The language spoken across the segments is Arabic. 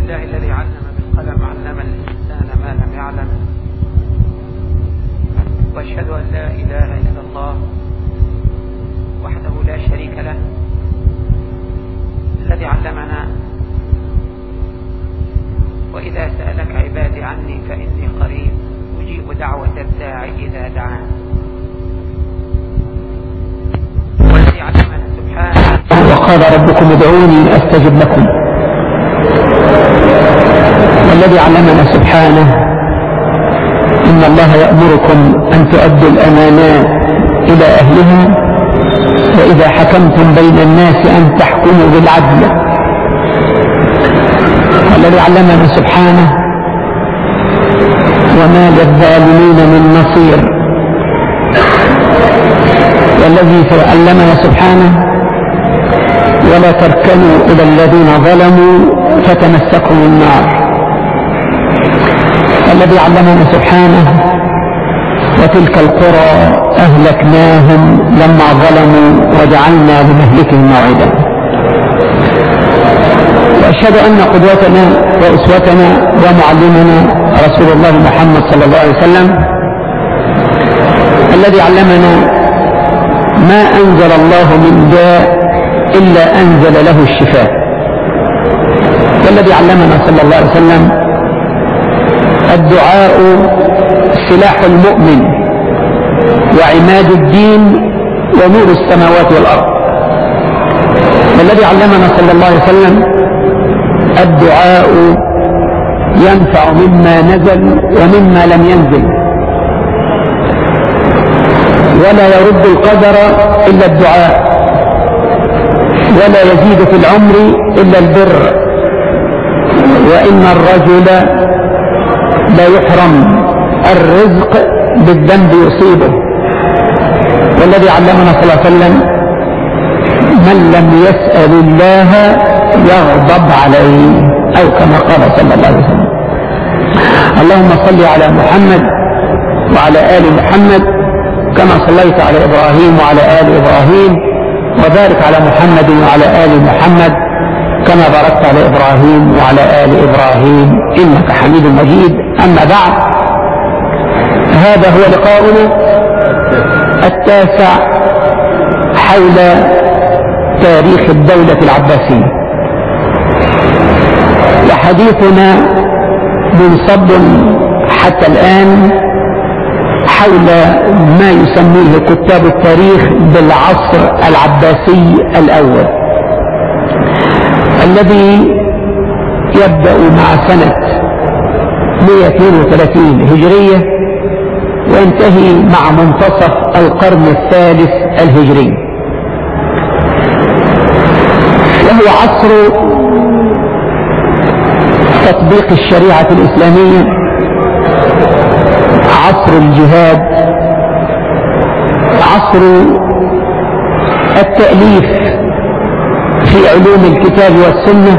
لله الذي علم بالقلم علم الإنسان ما لم يعلم، وأشهد أن لا إله إلا الله وحده لا شريك له الذي علمنا. وإذا سألك عبادي عني فإني قريب أجيب دعوة الداعي إذا دعان. والذي علمنا سبحانه وقال ربكم ادعوني أستجب لكم. والذي علمنا سبحانه إن الله يأمركم أن تؤدوا الأمانات إلى أهلها وإذا حكمتم بين الناس أن تحكموا بالعدل. والذي علمنا سبحانه وما للظالمين من نصير. والذي علمنا سبحانه ولا تركنوا إلى الذين ظلموا فتمسكوا النار. والذي علمنا سبحانه وتلك القرى أهلكناهم لما ظلموا وجعلنا لمهلكهم موعدا. وأشهد أن قدوتنا وأسوتنا ومعلمنا رسول الله محمد صلى الله عليه وسلم الذي علمنا ما أنزل الله من داء إلا أنزل له الشفاء. والذي علمنا صلى الله عليه وسلم الدعاء سلاح المؤمن وعماد الدين ونور السماوات والأرض. والذي علمنا صلى الله عليه وسلم الدعاء ينفع مما نزل ومما لم ينزل، ولا يرد القدر إلا الدعاء، ولا يزيد في العمر إلا البر، وإن الرجل لا يحرم الرزق بالذنب يصيبه. والذي علمنا صلى الله عليه وسلم من لم يسأل الله يغضب عليه، أو كما قال صلى الله عليه وسلم. اللهم صل على محمد وعلى آل محمد كما صليت على إبراهيم وعلى آل إبراهيم، وبارك على محمد وعلى آل محمد كما باركت على إبراهيم وعلى آل إبراهيم إنك حميد مجيد. أما بعد، هذا هو لقاؤنا التاسع حول تاريخ الدولة العباسية، وحديثنا منصب حتى الآن حول ما يسميه كتاب التاريخ بالعصر العباسي الأول، الذي يبدأ مع سنة 132 هجرية وينتهي مع منتصف القرن الثالث الهجري. وهو عصر تطبيق الشريعة الإسلامية، عصر الجهاد، عصر التأليف في علوم الكتاب والسنة،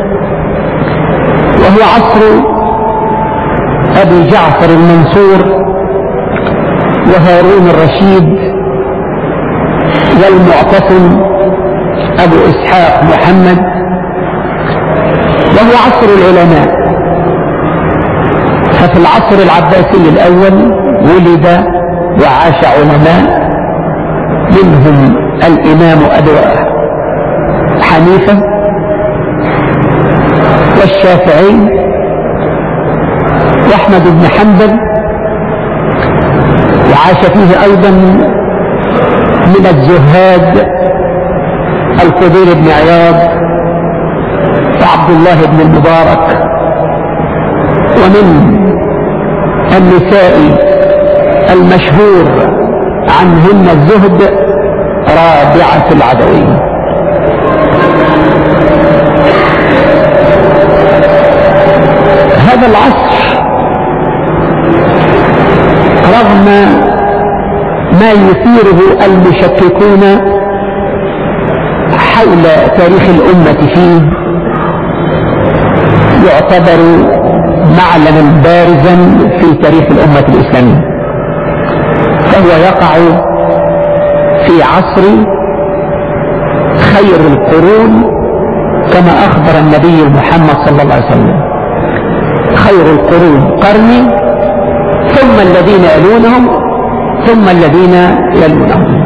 وهو عصر أبي جعفر المنصور وهارون الرشيد والمعتصم أبو إسحاق محمد. وهو عصر العلماء. ففي العصر العباسي الأول ولد وعاش علماء، منهم الإمام أبو حنيفة والشافعي وأحمد بن حنبل، وعاش فيه أيضا من الزهاد الفضيل بن عياض وعبد الله بن المبارك، ومن النساء المشهور عنهن الزهد رابعة العدوية. هذا العصر رغم ما يثيره المشككون حول تاريخ الأمة فيه يعتبر معلما بارزا في تاريخ الأمة الإسلامية، فهو يقع في عصر خير القرون كما أخبر النبي محمد صلى الله عليه وسلم: خير القرون قرني ثم الذين يلونهم ثم الذين يلونهم.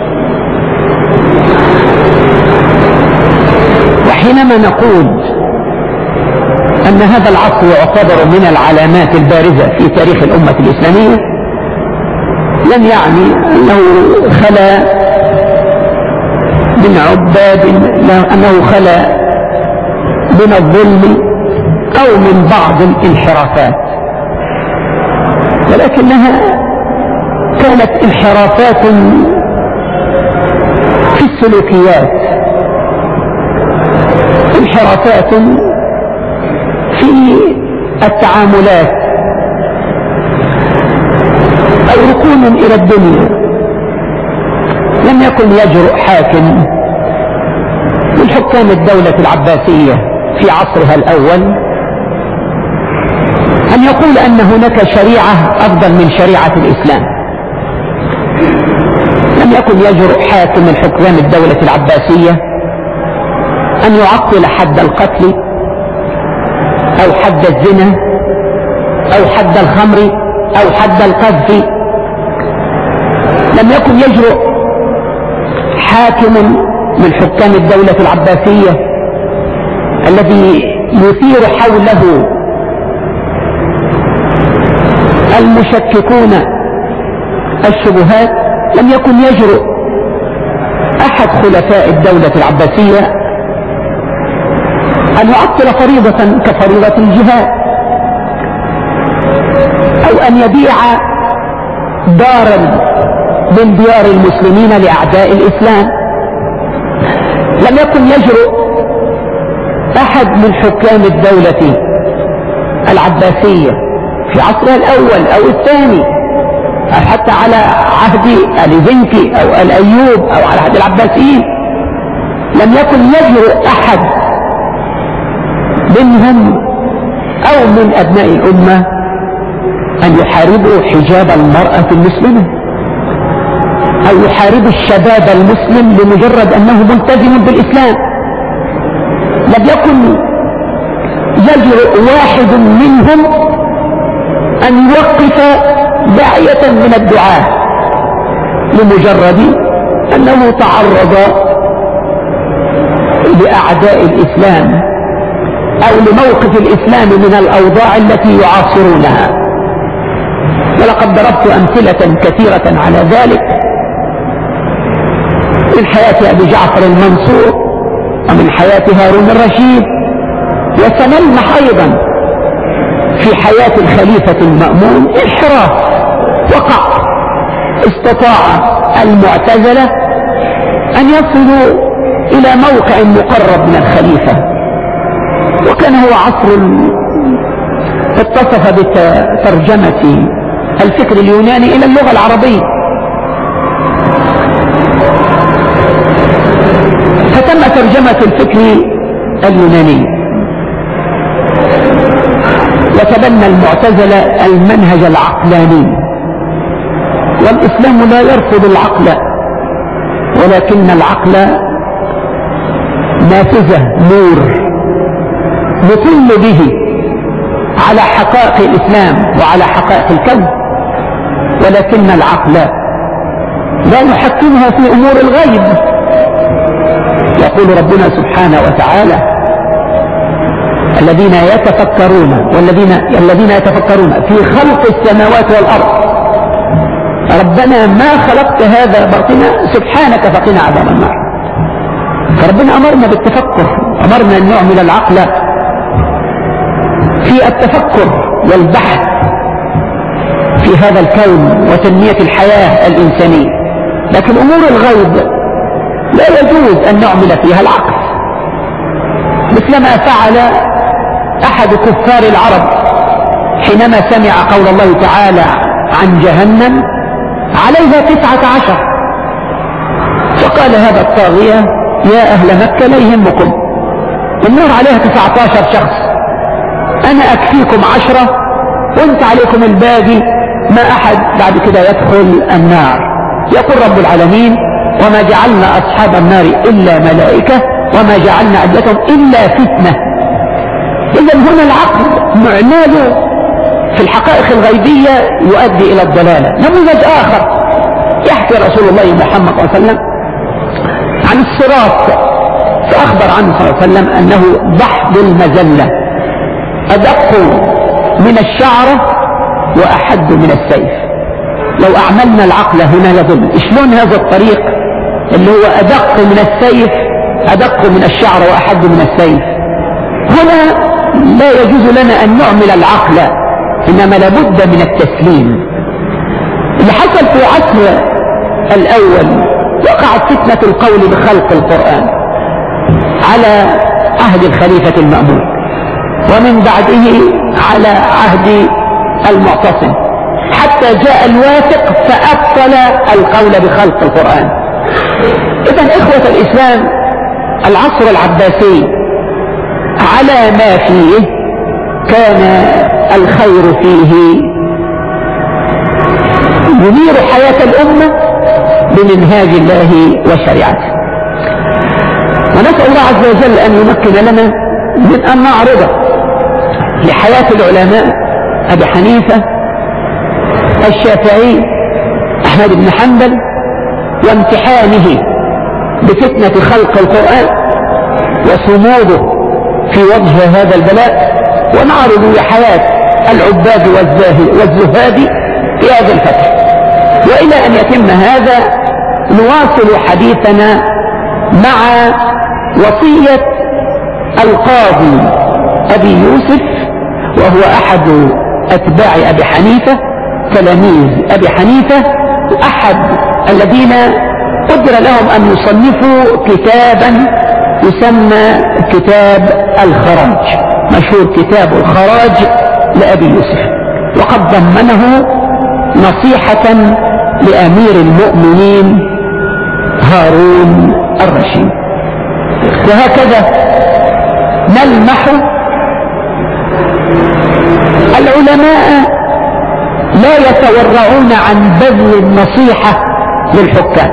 وحينما نقول أن هذا العصر يعتبر من العلامات البارزة في تاريخ الأمة الإسلامية، لم يعني أنه خلا من عباد، أنه خلا من الظلم أو من بعض الانحرافات، ولكنها كانت انحرافات في السلوكيات، انحرافات في التعاملات، أو ركون إلى الدنيا. لم يكن يجرؤ حاكم من حكام الدولة العباسية في عصرها الأول أن يقول أن هناك شريعة أفضل من شريعة الإسلام. لم يكن يجرؤ حاكم من حكام الدولة العباسية أن يعطل حد القتل أو حد الزنا أو حد الخمر أو حد القذف. لم يكن يجرؤ حاكم من حكام الدولة العباسية الذي يثير حوله المشككون الشبهات، لم يكن يجرؤ أحد خلفاء الدولة العباسية أن يعطل فريضة كفريضة الجهاد، أو أن يبيع دارا من ديار المسلمين لأعداء الإسلام. لم يكن يجرؤ أحد من حكام الدولة العباسية في عصرها الأول أو الثاني، أو حتى على عهد آل زنكي أو آل أيوب أو على عهد العباسيين، لم يكن يجرؤ أحد منهم أو من أبناء الأمة أن يحاربوا حجاب المرأة المسلمة أو يحاربوا الشباب المسلم لمجرد أنه ملتزم بالإسلام. لم يكن يجرؤ واحد منهم أن يوقف داعية من الدعاة لمجرد أنه تعرض لأعداء الإسلام أو لموقف الإسلام من الأوضاع التي يعاصرونها. ولقد ضربت أمثلة كثيرة على ذلك من حياة أبي جعفر المنصور ومن حياة هارون الرشيد، وسنلمح أيضا في حياة الخليفة المأمون انحراف وقع. استطاع المعتزلة أن يصلوا إلى موقع مقرب من الخليفة، وكان هو عصر اتصف بترجمة الفكر اليوناني إلى اللغة العربية، فتم ترجمة الفكر اليوناني، وتبنى المعتزلة المنهج العقلاني. والإسلام لا يرفض العقل، ولكن العقل نافذة نور نطل به على حقائق الإسلام وعلى حقائق الكون، ولكن العقل لا نحكمها في أمور الغيب. يقول ربنا سبحانه وتعالى: الذين يتفكرون في خلق السماوات والأرض ربنا ما خلقت هذا باطلا سبحانك فقنا عذاب النار. فربنا أمرنا بالتفكر، أمرنا أن نعمل العقل في التفكر والبحث في هذا الكون وتنمية الحياة الإنسانية. لكن أمور الغيب لا يجوز أن نعمل فيها العقل، مثلما فعل أحد كفار العرب حينما سمع قول الله تعالى عن جهنم عليها 19، فقال هذا الطاغية: يا أهل مكة لا يهمكم، النار عليها 19 شخص، أنا أكفيكم 10 وانت عليكم الباقي، ما أحد بعد كده يدخل النار. يقول رب العالمين: وما جعلنا أصحاب النار إلا ملائكة وما جعلنا عدتهم إلا فتنة. إذا هنا العقل معماله في الحقائق الغيبية يؤدي إلى الضلالة. نموذج آخر يحكي رسول الله محمد صلى الله عليه وسلم عن الصراط، فأخبر عنه صلى الله عليه وسلم أنه ضحض المزلة، أدق من الشعرة وأحد من السيف. لو أعملنا العقل هنا لظلم. شلون هذا الطريق اللي هو أدق من السيف، أدق من الشعرة وأحد من السيف؟ هنا لا يجوز لنا أن نعمل العقل، إنما لابد من التسليم. اللي حصل في عصر الأول وقعت فتنة القول بخلق القرآن على عهد الخليفة المأمون، ومن بعده على عهد المعتصم، حتى جاء الواثق فأبطل القول بخلق القرآن. إذن إخوة الإسلام، العصر العباسي على ما فيه كان الخير فيه ينير حياة الأمة بمنهاج الله وشريعته. ونسأل الله عز وجل أن يمكن لنا من أن نعرض لحياة العلماء أبي حنيفة، الشافعي، أحمد بن حنبل، وامتحانه بفتنة خلق القرآن وصموده في وجه هذا البلاء، ونعرض لحياة العباد والزهاد في هذا الفتح. وإلى أن يتم هذا نواصل حديثنا مع وصية القاضي أبي يوسف، وهو أحد أتباع أبي حنيفة، تلاميذ أبي حنيفة، أحد الذين قدر لهم أن يصنفوا كتابا يسمى كتاب الخراج، مشهور كتاب الخراج لأبي يوسف، وقد ضمنه نصيحة لأمير المؤمنين هارون الرشيد. وهكذا نلمح العلماء لا يتورعون عن بذل النصيحة للحكام،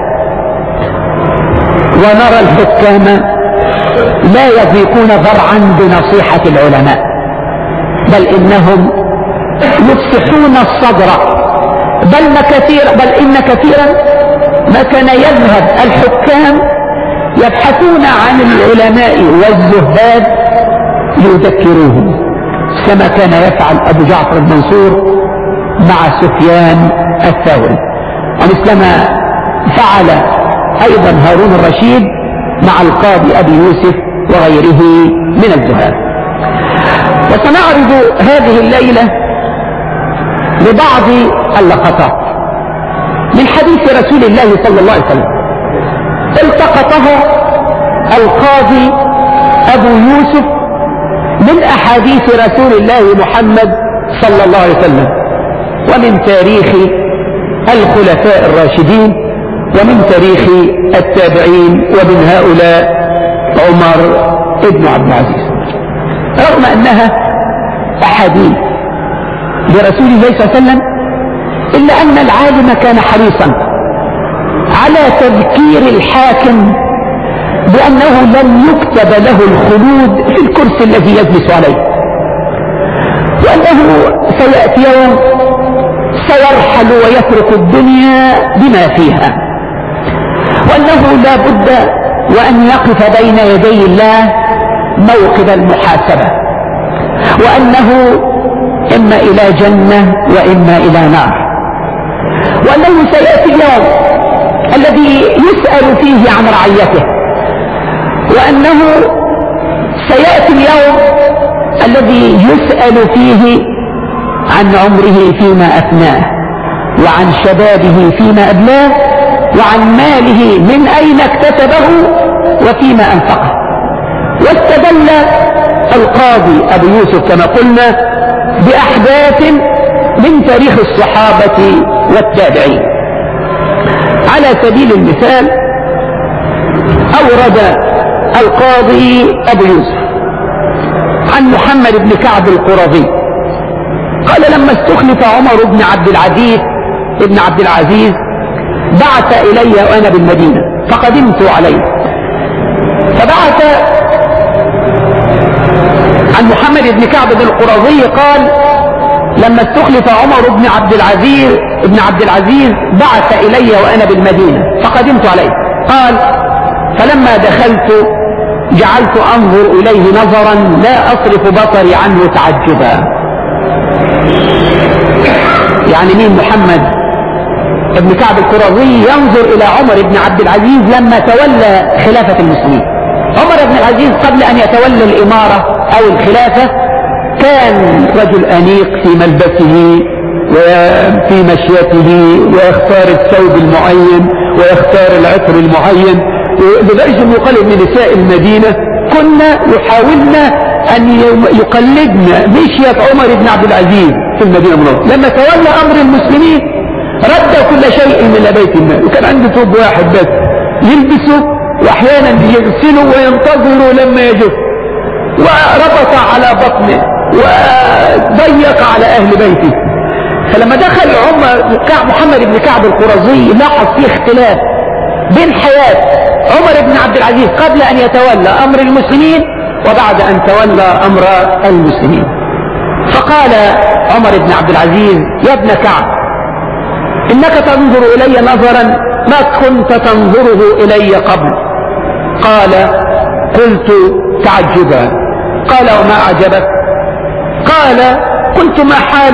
ونرى الحكام لا يضيقون ذرعا بنصيحة العلماء، بل إنهم يفسحون الصدر، بل إن كثيرا ما كان يذهب الحكام يبحثون عن العلماء والزهاد ليذكروهم، كما كان يفعل أبو جعفر المنصور مع سفيان الثوري، ومثلما فعل أيضا هارون الرشيد مع القاضي أبي يوسف وغيره من الزهاد. وسنعرض هذه الليلة لبعض اللقطات من حديث رسول الله صلى الله عليه وسلم التقطه القاضي أبو يوسف من أحاديث رسول الله محمد صلى الله عليه وسلم، ومن تاريخ الخلفاء الراشدين، ومن تاريخ التابعين، ومن هؤلاء عمر ابن عبد العزيز، رغم أنها أحاديث لرسول الله صلى الله عليه وسلم، إلا أن العالم كان حريصا على تذكير الحاكم بأنه لن يكتب له الخلود في الكرسي الذي يجلس عليه، وأنه سيأتي يوم سيرحل ويترك الدنيا بما فيها، وأنه لا بد وأن يقف بين يدي الله موقف المحاسبة، وأنه إما إلى جنة وإما إلى نار، وأنه سيأتي اليوم الذي يسأل فيه عن رعيته، وأنه سيأتي اليوم الذي يسأل فيه عن عمره فيما أفناه، وعن شبابه فيما أبلاه، وعن ماله من أين اكتسبه وفيما أنفقه. واستدل القاضي أبو يوسف كما قلنا بأحداث من تاريخ الصحابة والتابعين. على سبيل المثال أورد القاضي أبو يوسف عن محمد بن كعب القرظي قال: لما استخلف عمر بن عبد العزيز بعث إلي وأنا بالمدينة، فقدمت عليه فبعث عن محمد بن كعب بن القرظي قال لما استخلف عمر بن عبد العزيز بعث إلي وأنا بالمدينة فقدمت عليه. قال فلما دخلت جعلت أنظر إليه نظرا لا أصرف بصري عنه تعجبا. يعني مين محمد بن كعب القرظي ينظر إلى عمر بن عبد العزيز لما تولى خلافة المسلمين. عمر بن العزيز قبل أن يتولى الإمارة أو الخلافة كان رجل أنيق في ملبسه وفي مشيته، ويختار الثوب المعين ويختار العطر المعين، لدرجة أنه يقال من نساء المدينة كنا يحاولن أن يقلدن مشية عمر بن عبد العزيز في المدينة المنورة. لما تولى أمر المسلمين رد كل شيء من بيت المال، وكان عنده ثوب واحد بس يلبسه وأحيانا يغسله وينتظره لما يجف، وربط على بطنه وضيق على أهل بيته. فلما دخل محمد بن كعب القرظي لاحظ فيه اختلاف بين حياة عمر بن عبد العزيز قبل أن يتولى أمر المسلمين وبعد أن تولى أمر المسلمين. فقال عمر بن عبد العزيز يا ابن كعب إنك تنظر إلي نظرا ما كنت تنظره إلي قبل. قال قلت تعجبا. قال وما أعجبك؟ قال قلت ما حال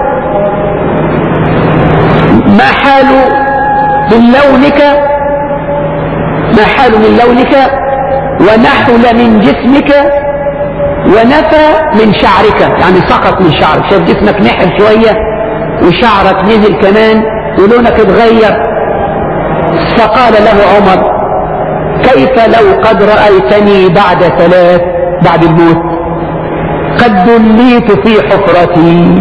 من لونك ونحل من جسمك ونفى من شعرك، يعني سقط من شعرك، شايف جسمك نحل شوية وشعرك نزل كمان ولونك اتغير. فقال له عمر كيف لو قد رأيتني بعد الموت قد دليت في حفرتي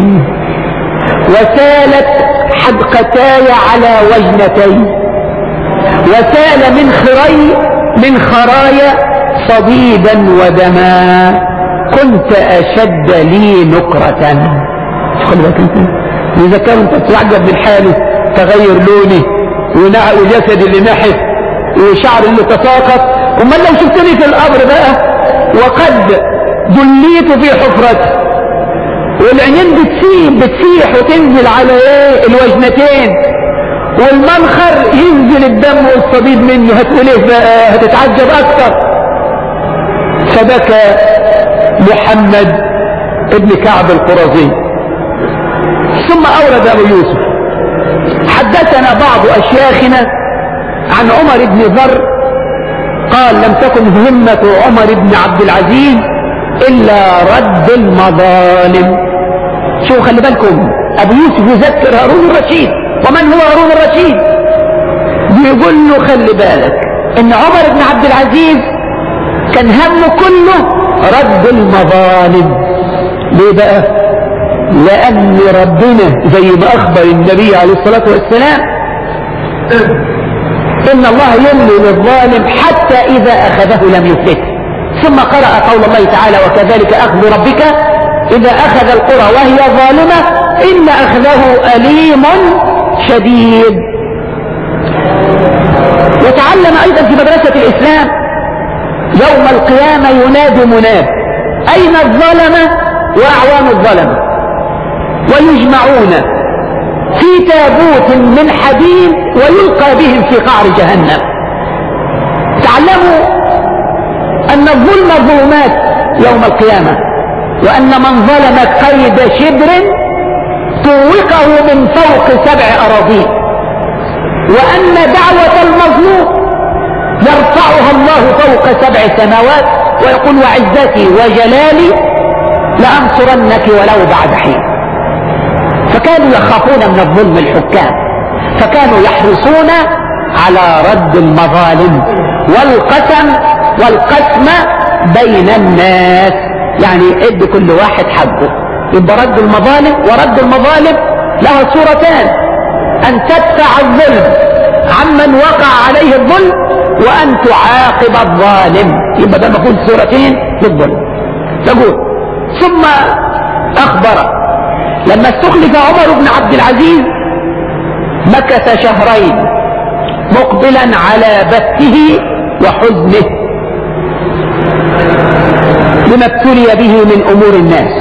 وسالت حدقتاي على وجنتي وسال من خرايا صديدا ودما كنت أشد لي نكرة. خلي بالك انت إذا كان انت تتعجب من حاله، تغير لوني وجسدي اللي نحف وشعر اللي تساقط، وما لو شفتني في القبر بقى وقد دليت في حفرتي والعينين بتسيح وتنزل على الوجنتين والمنخر ينزل الدم والصديد منه، هتقول ايه بقى؟ هتتعجب اكتر. فبكى محمد ابن كعب القرظي. ثم اورد ابو يوسف حدثنا بعض اشياخنا عن عمر بن ذر قال لم تكن همة عمر بن عبد العزيز الا رد المظالم. شو خلي بالكم ابو يوسف يذكر هارون الرشيد. ومن هو هارون الرشيد؟ بيقول له خلي بالك ان عمر بن عبد العزيز كان همه كله رد المظالم. ليه بقى؟ لان ربنا زي ما اخبر النبي عليه الصلاة والسلام ان الله يملي للظالم حتى اذا اخذه لم يفلته. ثم قرأ قول الله تعالى وكذلك اخذ ربك اذا اخذ القرى وهي ظالمة ان اخذه اليم شديد. وتعلم ايضا في مدرسة الاسلام يوم القيامة ينادي مناد اين الظلمة واعوان الظلمة، ويجمعون في تابوت من حديد ويلقى بهم في قعر جهنم. تعلموا ان الظلم ظلمات يوم القيامة، وان من ظلم قيد شبر طوقه من فوق 7 أراضين، وان دعوة المظلوم يرفعها الله فوق 7 سماوات ويقول وعزتي وجلالي لأنصرنك ولو بعد حين. فكانوا يخافون من الظلم الحكام، فكانوا يحرصون على رد المظالم والقسم بين الناس، يعني ادي كل واحد حقه. يبقى رد المظالم، ورد المظالم لها صورتان: ان تدفع الظلم عمن وقع عليه الظلم، وان تعاقب الظالم. يبقى ده مفهوم صورتين للظلم. تقول ثم اخبر لما استخلف عمر بن عبد العزيز مكث 2 شهرين مقبلا على بثه وحزنه، لما ابتلي به من أمور الناس.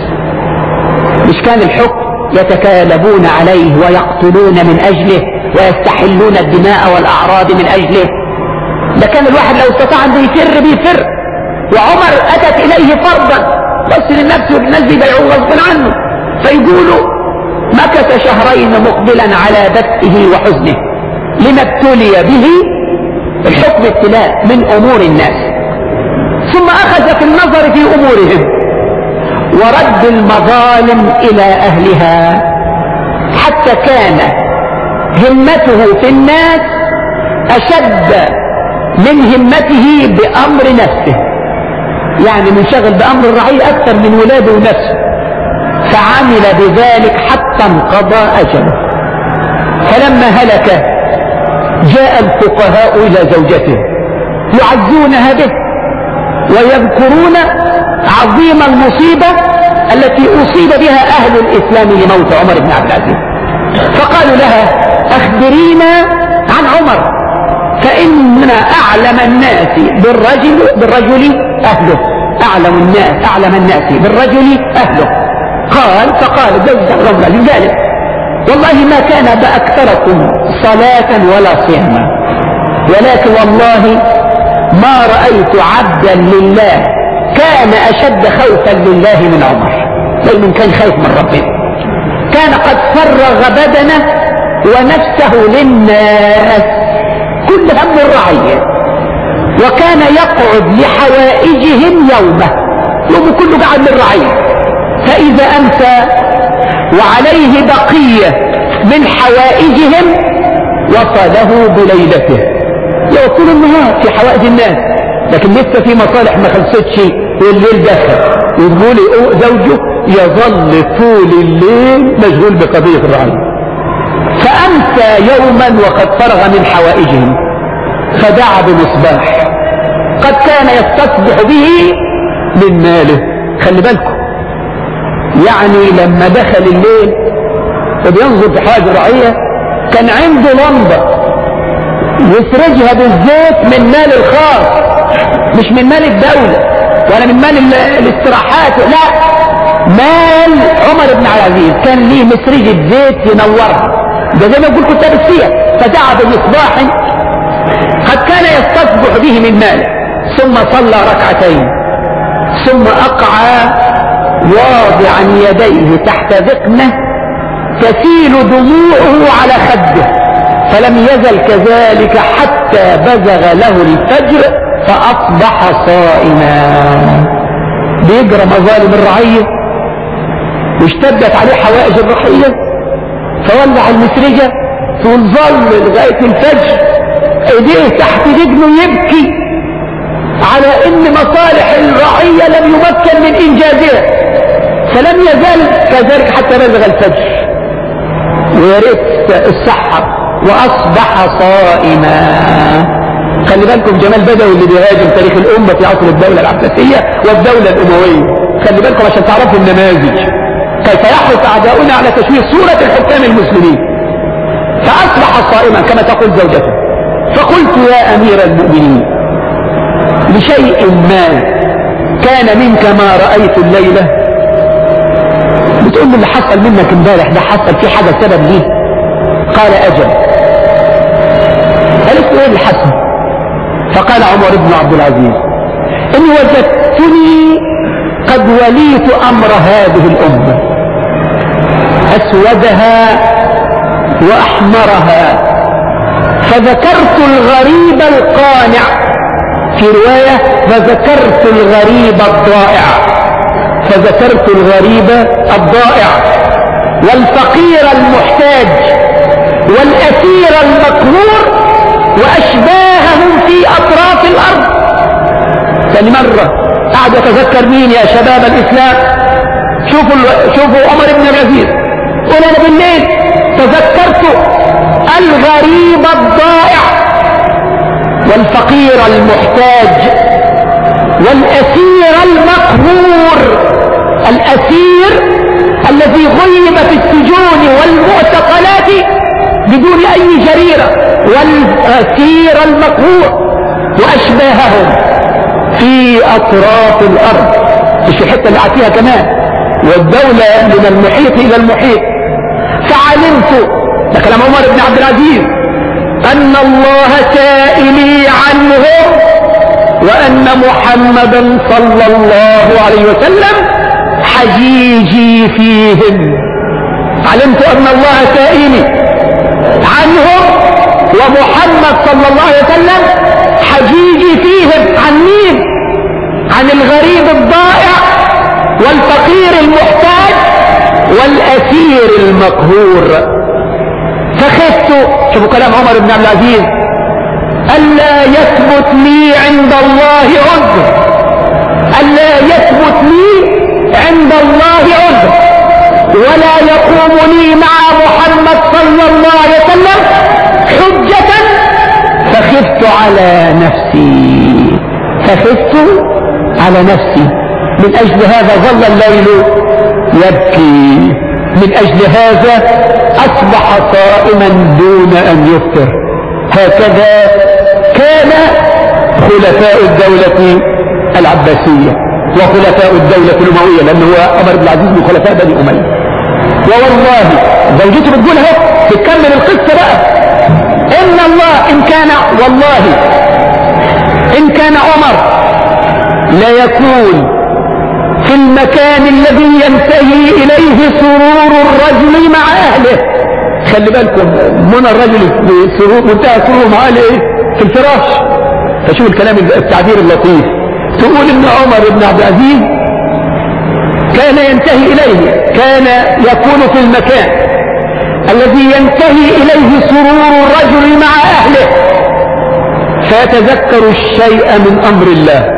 مش كان الحكم يتكالبون عليه ويقتلون من أجله ويستحلون الدماء والأعراض من أجله؟ ده كان الواحد لو استطاع أن يفر بيفر. وعمر أتت إليه فرضا بس للنفس والناس بيبيعوه غصبا عنه، فيقولوا مكث شهرين مقبلا على بثه وحزنه لما ابتلي به، الحكم ابتلاء من أمور الناس. ثم أخذ في النظر في أمورهم ورد المظالم إلى أهلها، حتى كان همته في الناس أشد من همته بأمر نفسه، يعني منشغل بأمر الرعية أكثر من ولاده ونفسه، فعمل بذلك حتى انقضى أجله. فلما هلك جاء الفقهاء إلى زوجته يعزونها به ويذكرون عظيم المصيبة التي أصيب بها أهل الإسلام لموت عمر بن عبد العزيز، فقالوا لها أخبرينا عن عمر فإننا أعلم الناس بالرجل أهله، أعلم الناس بالرجل أهله. فقال زوجة عمر بن ذلك والله ما كان بأكثركم صلاة ولا صياما، ولكن والله ما رأيت عبدا لله كان أشد خوفا لله من عمر، لأنه كان خايف من ربنا، كان قد فرغ بدنه ونفسه للناس كل هم الرعية، وكان يقعد لحوائجهم يوم كله قاعد للرعية، فإذا أمسى وعليه بقية من حوائجهم وصله بليلته، يوصل النهار في حوائج الناس لكن لسه في مصالح ما خلصتش والليل دخل، وتقول زوجه يظل طول الليل مشغول بقضية الرعية. فأمسى يوما وقد فرغ من حوائجهم فدعا بمصباح قد كان يستصبح به من ماله. خلي بالكم، يعني لما دخل الليل وبينظر في حوائج الرعية كان عنده لمبة يسرجها بالزيت من مال الخاص، مش من مال الدولة ولا من مال الاستراحات، لا، مال عمر بن عبد العزيز كان ليه مسرجة زيت ينورها، ده زي ما يقول كتاب السير. فدعا بمصباح قد كان يستصبح به من ماله، ثم صلى ركعتين، ثم أقعى واضعا يديه تحت ذقنه تسيل دموعه على خده، فلم يزل كذلك حتى بزغ له الفجر فأصبح صائما. بيجرى مظالم الرعية واشتدت عليه حوائج الرعية، فولع المسرجة وظل لغاية الفجر ايديه تحت رجله يبكي على ان مصالح الرعية لم يمكن من انجازها، فلم يزل كذلك حتى بلغ الفجر ويرث السحر واصبح صائما. خلي بالكم جمال بدوي اللي بيهاجم تاريخ الامة في عصر الدولة العباسية والدولة الاموية، خلي بالكم عشان تعرفوا النماذج كيف يحرص اعداؤنا على تشويه صورة الحكام المسلمين. فاصبح صائما كما تقول زوجته. فقلت يا امير المؤمنين لشيء ما كان منك ما رأيت الليلة؟ بتقول اللي حصل منك امبارح ده حصل في حاجة سبب ليه؟ قال اجل. قالت ايه اللي حصل؟ فقال عمر بن عبد العزيز اني وجدتني قد وليت امر هذه الامة اسودها واحمرها، فذكرت الغريب القانع، في رواية فذكرت الغريب الضائع، فذكرت الغريب الضائع والفقير المحتاج والأسير المقهور وأشباههم في أطراف الأرض. ثاني مرة قاعد يتذكر مين يا شباب الإسلام؟ شوفوا عمر بن العزيز قول أنا بالليل تذكرت الغريب الضائع والفقير المحتاج والأسير المقهور، الأسير الذي غيب في السجون والمعتقلات بدون أي جريرة، والأسير المقهور وأشباههم في أطراف الأرض، مش في الحتة اللي فيها كمان، والدولة من المحيط إلى المحيط. فعلمت، ده كلام عمر بن عبد العزيز، أن الله سائلي عنهم وأن محمدا صلى الله عليه وسلم حجيجي فيهم. علمت أن الله سائلي عنهم ومحمد صلى الله عليه وسلم حجيجي فيهم. عن مين؟ عن الغريب الضائع والفقير المحتاج والأسير المقهور. فخفت، شوفوا كلام عمر بن عبد العزيز، ألا يثبت لي عند الله عذر، ألا يثبت لي عند الله عذر ولا يقوم لي مع محمد صلى الله عليه وسلم حجة. فخفت على نفسي، فخفت على نفسي. من أجل هذا ظل الليل يبكي، من أجل هذا أصبح صائما دون أن يفطر. هكذا كان خلفاء الدولة العباسية وخلفاء الدولة الأموية، لأنه هو عمر بن العزيز من خلفاء بني أمية. ووالله زوجته بتقول اهو، بتكمل القصة بقى، إن الله إن كان، والله إن كان عمر لا يكون في المكان الذي ينتهي إليه سرور الرجل مع أهله. خلي بالكم، منى الرجل بسرور منتهى سرور مع أهله في الفراش. فشوف الكلام التعبير اللطيف، تقول إن عمر بن عبد العزيز كان ينتهي إليه، كان يكون في المكان الذي ينتهي إليه سرور الرجل مع أهله، فيتذكر الشيء من أمر الله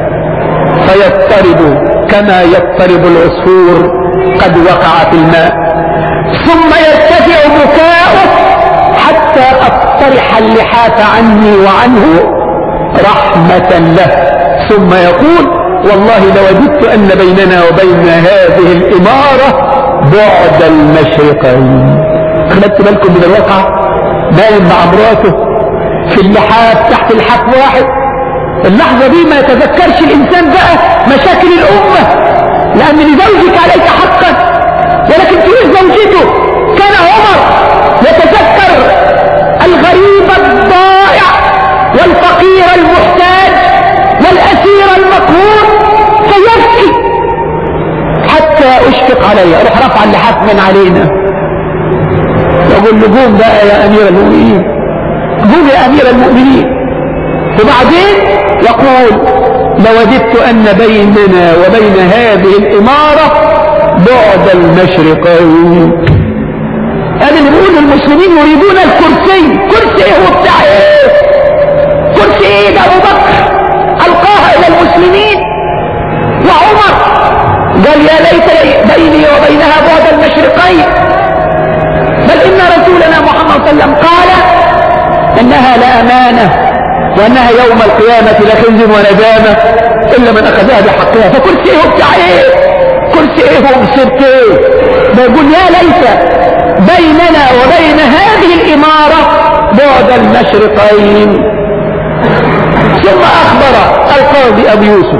فيضطرب كما يضطرب العصفور قد وقع في الماء، ثم يرتفع بكاؤه حتى أطرح اللحاف عني وعنه رحمة له، ثم يقول والله لوددت أن بيننا وبين هذه الإمارة بعد المشرقين. خدت بالكم من الواقع؟ نايم مع مراته في اللحاف، تحت اللحاف واحد. اللحظة دي ما يتذكرش الإنسان بقى مشاكل الأمة، لأن لزوجك عليك حقا، ولكن تقول زوجته. كان عمر يتذكر الغريب الضائع والفقير المحتاج والأسير المقهور فيبكي حتى أشفق عليه. أروح رفع اللحاف من علينا يقول له قوم بقى يا أمير المؤمنين، قوم يا أمير المؤمنين. وبعدين يقول لوددت أن بيننا وبين هذه الإمارة بعد المشرقين. هذا اللي بيقول المسلمين يريدون الكرسي. كرسي ايه وبتاع ايه؟ كرسي ايه ده؟ أبو بكر ألقاها إلى المسلمين، وعمر قال يا ليت بيني وبينها بعد المشرقين. بل إن رسولنا محمد صلى الله عليه وسلم قال إنها لأمانة وأنها يوم القيامة لخزي وندامة إلا من أخذها بحقها. فكرسي ايه وبتاع ايه؟ كرسي ايه وبسبت ايه؟ بيقول يا ليت بيننا وبين هذه الإمارة بعد المشرقين. ثم أخبر القاضي أبو يوسف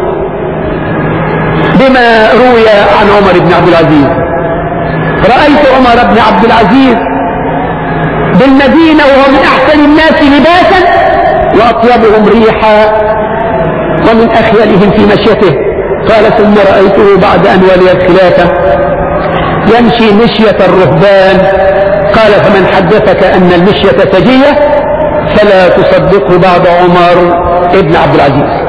بما روي عن عمر بن عبد العزيز: رأيت عمر بن عبد العزيز بالمدينة وهو من أحسن الناس لباسا وأطيبهم ريحا ومن أخيلهم في مشيته. قال ثم رأيته بعد أن ولي الخلافة يمشي مشية الرهبان. قال فمن حدثك أن المشية سجية فلا تصدقه بعد عمر ابن عبد العزيز.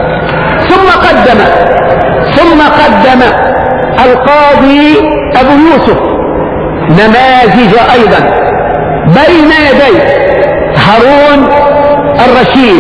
ثم قدم القاضي أبو يوسف نماذج أيضا بين يدي هارون الرشيد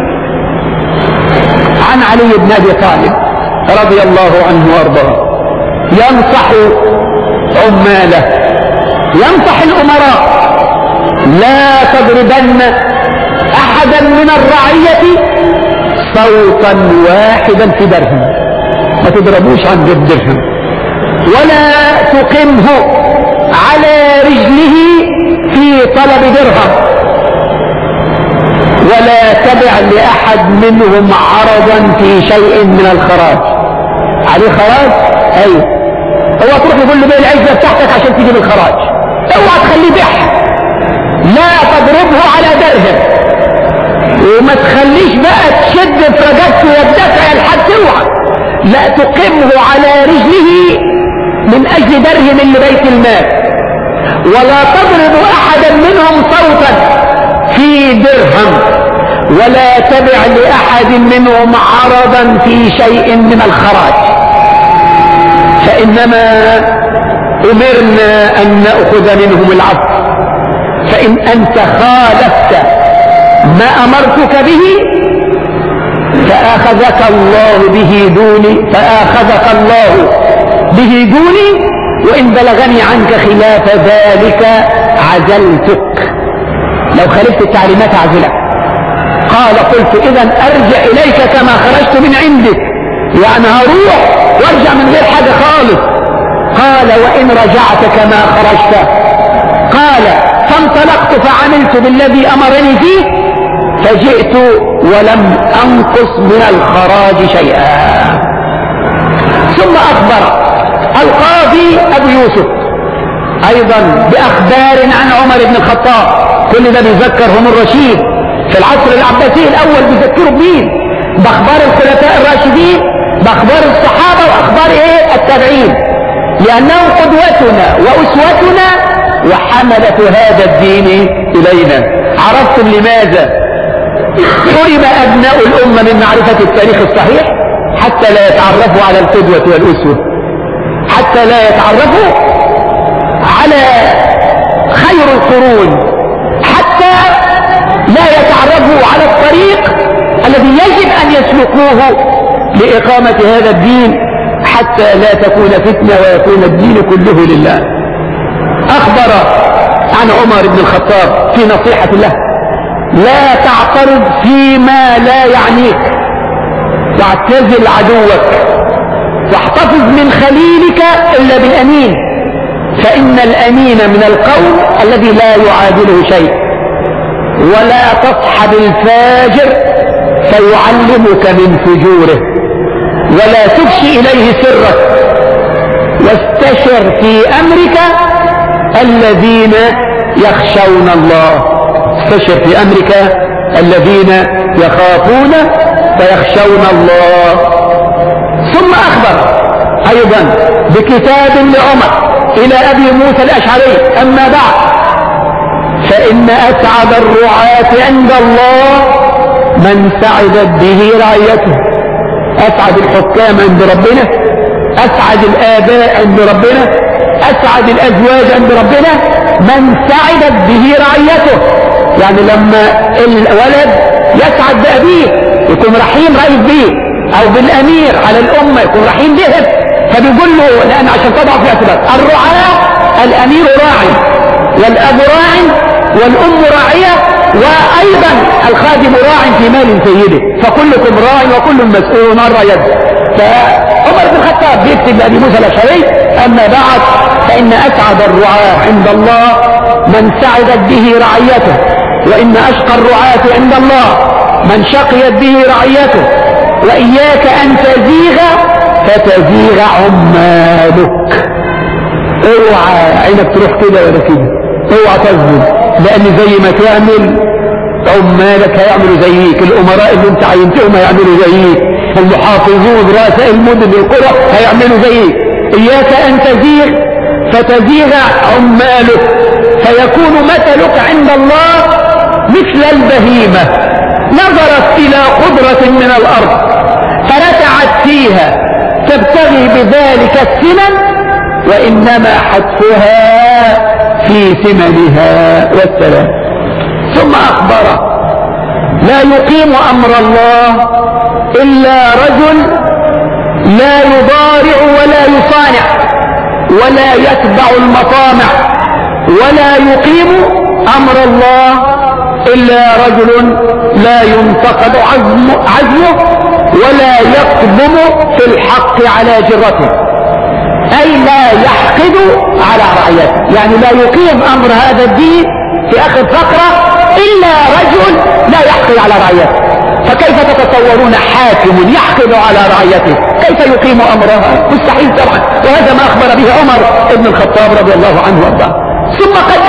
عن علي بن أبي طالب رضي الله عنه وارضاه، ينصح عماله، ينصح الأمراء: لا تضربن أحدا من الرعية صوتا واحدا في درهم، ما تضربوش عند الدرهم، ولا تقمه على رجله في طلب درهم، ولا تبع لأحد منهم عرضا في شيء من الخراج. عليه خراج؟ ايوه. هو تروح يقول له بيع العزة بتاعتك عشان تجيب الخراج، اوعى تخليه بيعها، لا تضربه على درهم، وما تخليش بقى تشد في رجبته وتدفع لحد، اوعى، لا تقمه على رجله من اجل درهم لبيت المال، ولا تضرب احدا منهم صوتا في درهم، ولا تبع لأحد منهم عرضا في شيء من الخراج، فإنما أمرنا أن نأخذ منهم العفو. فإن أنت خالفت ما أمرتك به فآخذك الله به دوني، وإن بلغني عنك خلاف ذلك عزلتك. لو خالفت التعليمات عزلك. قال قلت إذا أرجع إليك كما خرجت من عندك، يعني هروح وارجع من غير حاجة خالص. قال وإن رجعت كما خرجت. قال فانطلقت فعملت بالذي أمرني فيه، فجئت ولم أنقص من الخراج شيئا. ثم أخبر القاضي أبو يوسف أيضا بأخبار عن عمر بن الخطاب. كل ده بيذكر هم الرشيد في العصر العباسي الأول، بيذكروا بمين؟ بأخبار الخلفاء الراشدين، بأخبار الصحابة وأخبار التابعين، لأنهم قدوتنا وأسوتنا وحملة هذا الدين إلينا. عرفتم لماذا حرم أبناء الأمة من معرفة التاريخ الصحيح؟ حتى لا يتعرفوا على القدوة والأسوة، حتى لا يتعرفوا على خير القرون، حتى لا يتعرفوا على الطريق الذي يجب أن يسلكوه لإقامة هذا الدين، حتى لا تكون فتنة ويكون الدين كله لله. أخبر عن عمر بن الخطاب في نصيحة له: لا تعترض فيما لا يعنيك، واعتزل عدوك، واحتفظ من خليلك إلا بالأمين، فإن الأمين من القوم الذي لا يعادله شيء، ولا تصحب الفاجر فيعلمك من فجوره، ولا تفشي إليه سرك، واستشر في أمرك الذين يخشون الله. استشر في أمرك الذين يخافون ويخشون الله. ثم أخبر أيضا بكتاب لعمر إلى أبي موسى الأشعري: أما بعد، فإن أسعد الرعاة عند الله من سعدت به رعيته. أسعد الحكام عند ربنا، أسعد الآباء عند ربنا، أسعد الأزواج عند ربنا من سعدت به رعيته. يعني لما الولد يسعد بأبيه يكون رحيم رئيس به، أو بالأمير على الأمة يكون رحيم بهم، فبيقول له، لأن عشان تضع في اعتبار الرعاة، الأمير راع والأب راع والأم راعية، وأيضا الخادم راع في مال سيده، فكلكم راع وكل مسؤول عن رعيته. فعمر بن الخطاب بيكتب لأبي موسى الأشعري: أما بعد، فإن أسعد الرعاة عند الله من سعدت به رعيته، وإن أشقى الرعاة عند الله من شقيت به رعيته، وإياك أن تزيغ فتزيغ عمالك. اوعى عينك تروح كده ولا كده، اوعى تزيغ، لأن زي ما تعمل عمالك هيعملوا زيك، الأمراء اللي انت عينتهم هيعملوا زيك، المحافظون رؤساء المدن القرى هيعملوا زيك. إياك أن تزيغ فتزيغ عمالك، فيكون مثلك عند الله مثل البهيمة نظرت إلى قدرة من الأرض فرتعت فيها تبتغي بذلك الثمن، وإنما حتفها في ثمنها والسلام. ثم أخبر: لا يقيم أمر الله إلا رجل لا يضارع ولا يصانع ولا يتبع المطامع، ولا يقيم أمر الله إلا رجل لا ينتقد عزمه ولا يقدم في الحق على جرته، أي لا يحقد على رعيته. يعني لا يقيم أمر هذا الدين في آخر فقرة إلا رجل لا يحقد على رعيته. فكيف تتصورون حاكم يحقد على رعيته كيف يقيم أمرها؟ مستحيل طبعا. وهذا ما أخبر به عمر بن الخطاب رضي الله عنه وارضاه. ثم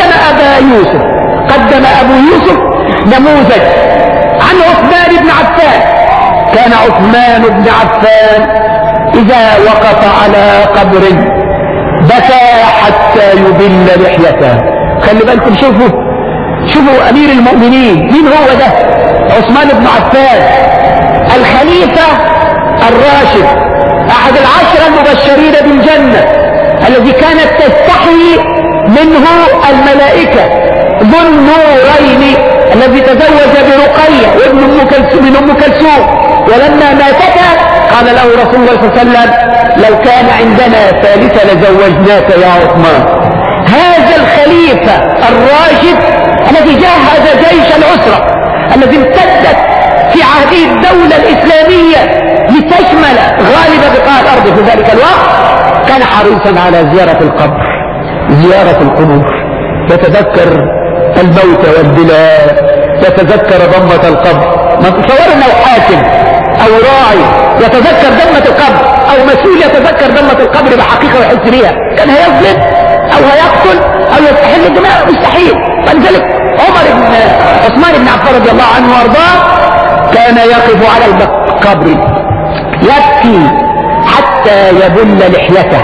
قدم أبو يوسف نموذج عن عثمان بن عفان. كان عثمان بن عفان إذا وقف على قبر بكى حتى يبل لحيته. خلي بالكم، شوفوا أمير المؤمنين مين هو ده؟ عثمان بن عفان الخليفة الراشد، أحد العشرة المبشرين بالجنة، الذي كانت تستحي منه الملائكة، ذو النورين، الذي تزوج برقية وابن من أم كلثوم. ولما ماتتا قال له رسول الله صلى الله عليه وسلم: لو كان عندنا ثالثة لزوجناك يا عثمان. هذا الخليفة الراشد الذي جهز جيش العسرة، الذي امتدت في عهده الدولة الإسلامية لتشمل غالب بقاع الأرض في ذلك الوقت، كان حريصا على زيارة القبر، زيارة القبور، يتذكر الموت والبلاد، يتذكر ضمة القبر. ما تصور انه حاكم او راعي يتذكر ضمة القبر، او مسؤول يتذكر ضمة القبر بحقيقة ويحس بيها؟ كان هيظلم او هيقتل او يستحل الدماء؟ مستحيل. فلذلك عثمان بن عفان رضي الله عنه وارضاه كان يقف على القبر يبكي حتى يبل لحيته،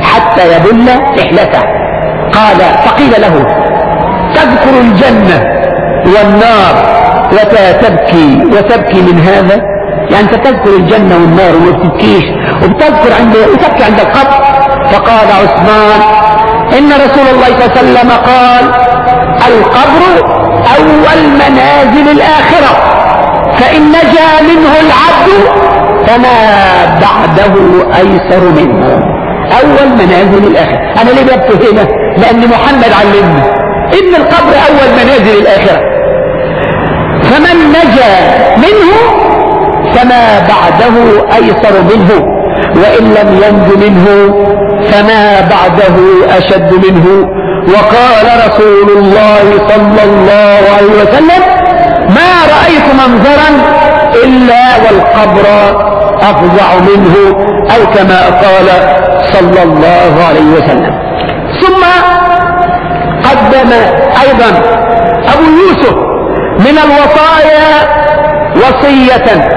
قال: فقيل له: تذكر الجنة والنار وتبكي من هذا؟ يعني انت تذكر الجنة والنار وما بتبكيش وتبكي عند القبر؟ فقال عثمان: إن رسول الله صلى الله عليه وسلم قال: القبر أول منازل الآخرة، فإن نجا منه العبد فما بعده أيسر منه. أول منازل الآخرة. أنا ليه ببكي هنا؟ لأن محمد علمنا إن القبر أول منازل الآخرة، فمن نجا منه فما بعده أيسر منه، وإن لم ينج منه فما بعده أشد منه. وقال رسول الله صلى الله عليه وسلم: ما رأيت منظرا إلا والقبر أفظع منه، أو كما قال صلى الله عليه وسلم. ثم قدم أيضا أبو يوسف من الوصايا وصية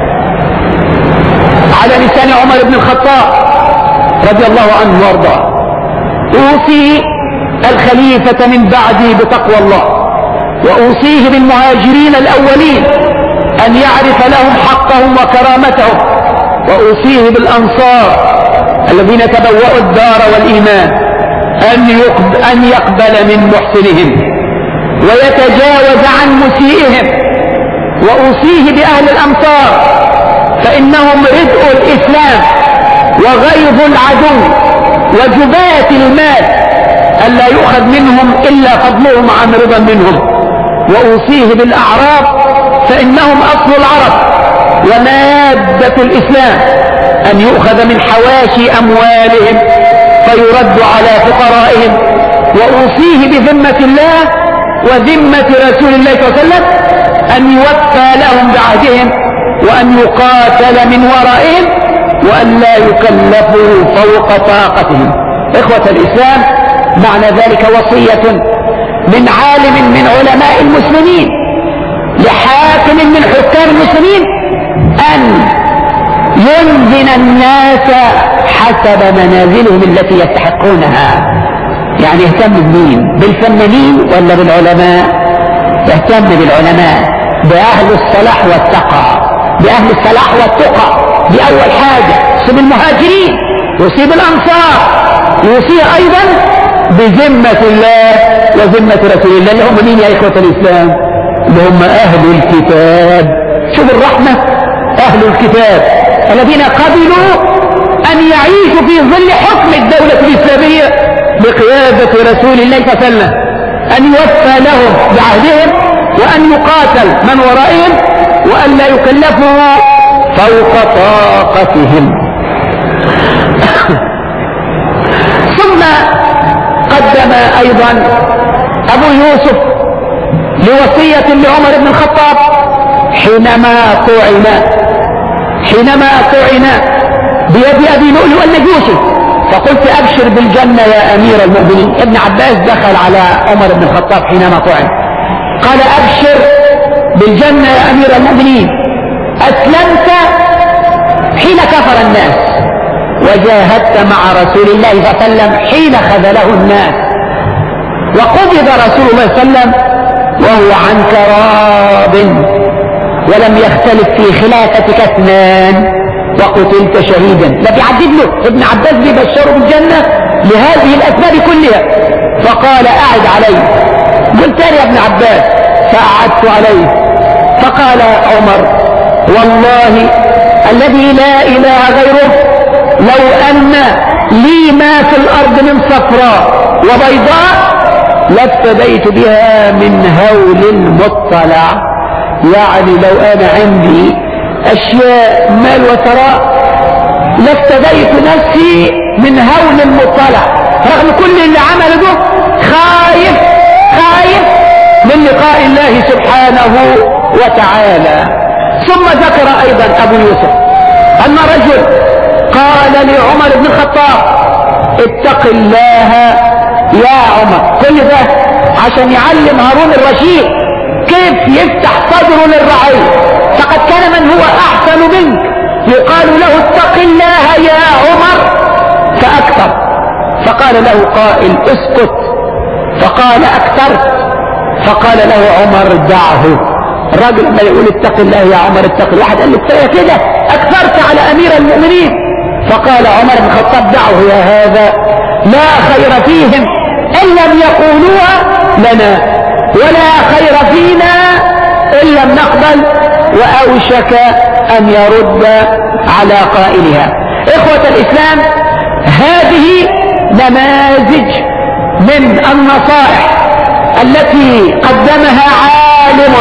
على لسان عمر بن الخطاب رضي الله عنه وارضاه: أوصي الخليفة من بعدي بتقوى الله، وأوصيه بالمهاجرين الأولين أن يعرف لهم حقهم وكرامتهم، وأوصيه بالأنصار الذين تبوأوا الدار والإيمان أن يقبل من محسنهم ويتجاوز عن مسيئهم، وأوصيه بأهل الأمصار فإنهم ردء الإسلام وغيظ العدو وجبات المال، ألا يؤخذ منهم إلا فضلهم عن رضا منهم. وأوصيه بالأعراب فإنهم أصل العرب ومادة الإسلام، أن يؤخذ من حواشي أموالهم فيرد على فقرائهم. وأوصيه بذمة الله وذمة رسول الله صلى الله عليه وسلم أن يوفى لهم بعهدهم، وأن يقاتل من ورائهم، وأن لا يكلفوا فوق طاقتهم. إخوة الإسلام، معنى ذلك وصية من عالم من علماء المسلمين لحاكم من حكام المسلمين أن ينزل الناس حسب منازلهم التي يستحقونها. يعني يهتم بمين؟ بالفنانين ولا بالعلماء؟ يهتم بالعلماء، بأهل الصلاح والتقى، بأهل الصلاح والتقى دي أول حاجة. يوصي بالمهاجرين، يوصي بالأنصار، يوصي أيضا بذمة الله وذمة رسول الله، اللي هم مين يا إخوة الإسلام؟ اللي هم أهل الكتاب. شوف الرحمة، أهل الكتاب الذين قبلوا أن يعيشوا في ظل حكم الدولة الإسلامية بقيادة رسول الله صلى الله عليه وسلم، أن يوفى لهم بعهدهم، وأن يقاتل من ورائهم، وأن لا يكلفوا فوق طاقتهم. ثم قدم أيضا أبو يوسف لوصية لعمر بن الخطاب حينما طعن بيد أبي لؤلؤ المجوسي، فقلت أبشر بالجنة يا أمير المؤمنين. ابن عباس دخل على عمر بن الخطاب حينما طعن قال أبشر بالجنة يا أمير المؤمنين، أسلمت حين كفر الناس وجاهدت مع رسول الله صلى الله عليه وسلم حين خذله الناس، وقبض رسول الله صلى الله عليه وسلم وهو عنك راض ولم يختلف في خلافتك اثنان وقتلت شهيدا. لا بيعدد له ابن عباس بيبشره بالجنة لهذه الأسباب كلها. فقال أعد علي. قلت يا ابن عباس، فأعدت عليه. فقال عمر والله الذي لا إله غيره لو أن لي ما في الأرض من صفراء وبيضاء لافتديت بها من هول المطلع. يعني لو أنا عندي أشياء مال وثراء لافتديت نفسي من هول المطلع، رغم كل اللي عمله ده خايف من لقاء الله سبحانه وتعالى. ثم ذكر أيضا أبو يوسف أن رجل قال لعمر بن الخطاب اتق الله يا عمر. كل ده عشان يعلم هارون الرشيد كيف يفتح صدره للرعية، فقد كان من هو أحسن منك يقال له اتق الله يا عمر فأكثر. فقال له قائل اسكت، فقال أكثرت. فقال له عمر دعه. الراجل ما يقول اتق الله يا عمر اتق الله، واحد قال له كده أكثرت على أمير المؤمنين. فقال عمر بن الخطاب دعه يا هذا، لا خير فيهم إن لم يقولوها لنا ولا خير فينا إن لم نقبل، وأوشك أن يرد على قائلها. إخوة الإسلام، هذه نماذج من النصائح التي قدمها عالم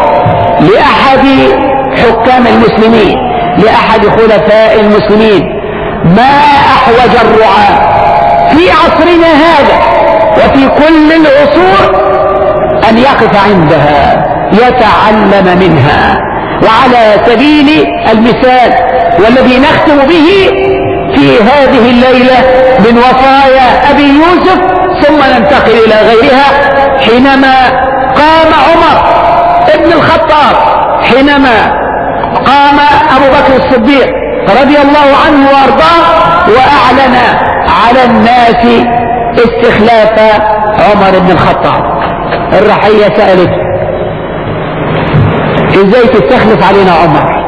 لأحد حكام المسلمين، لأحد خلفاء المسلمين. ما أحوج الرعاة في عصرنا هذا وفي كل العصور أن يقف عندها يتعلم منها. وعلى سبيل المثال والذي نختم به في هذه الليلة من وصايا أبي يوسف، ثم ننتقل إلى غيرها، حينما قام عمر ابن الخطاب، حينما قام أبو بكر الصديق رضي الله عنه وأرضاه وأعلن على الناس استخلاف عمر بن الخطاب. الرعية سألته ازاي تستخلف علينا عمر؟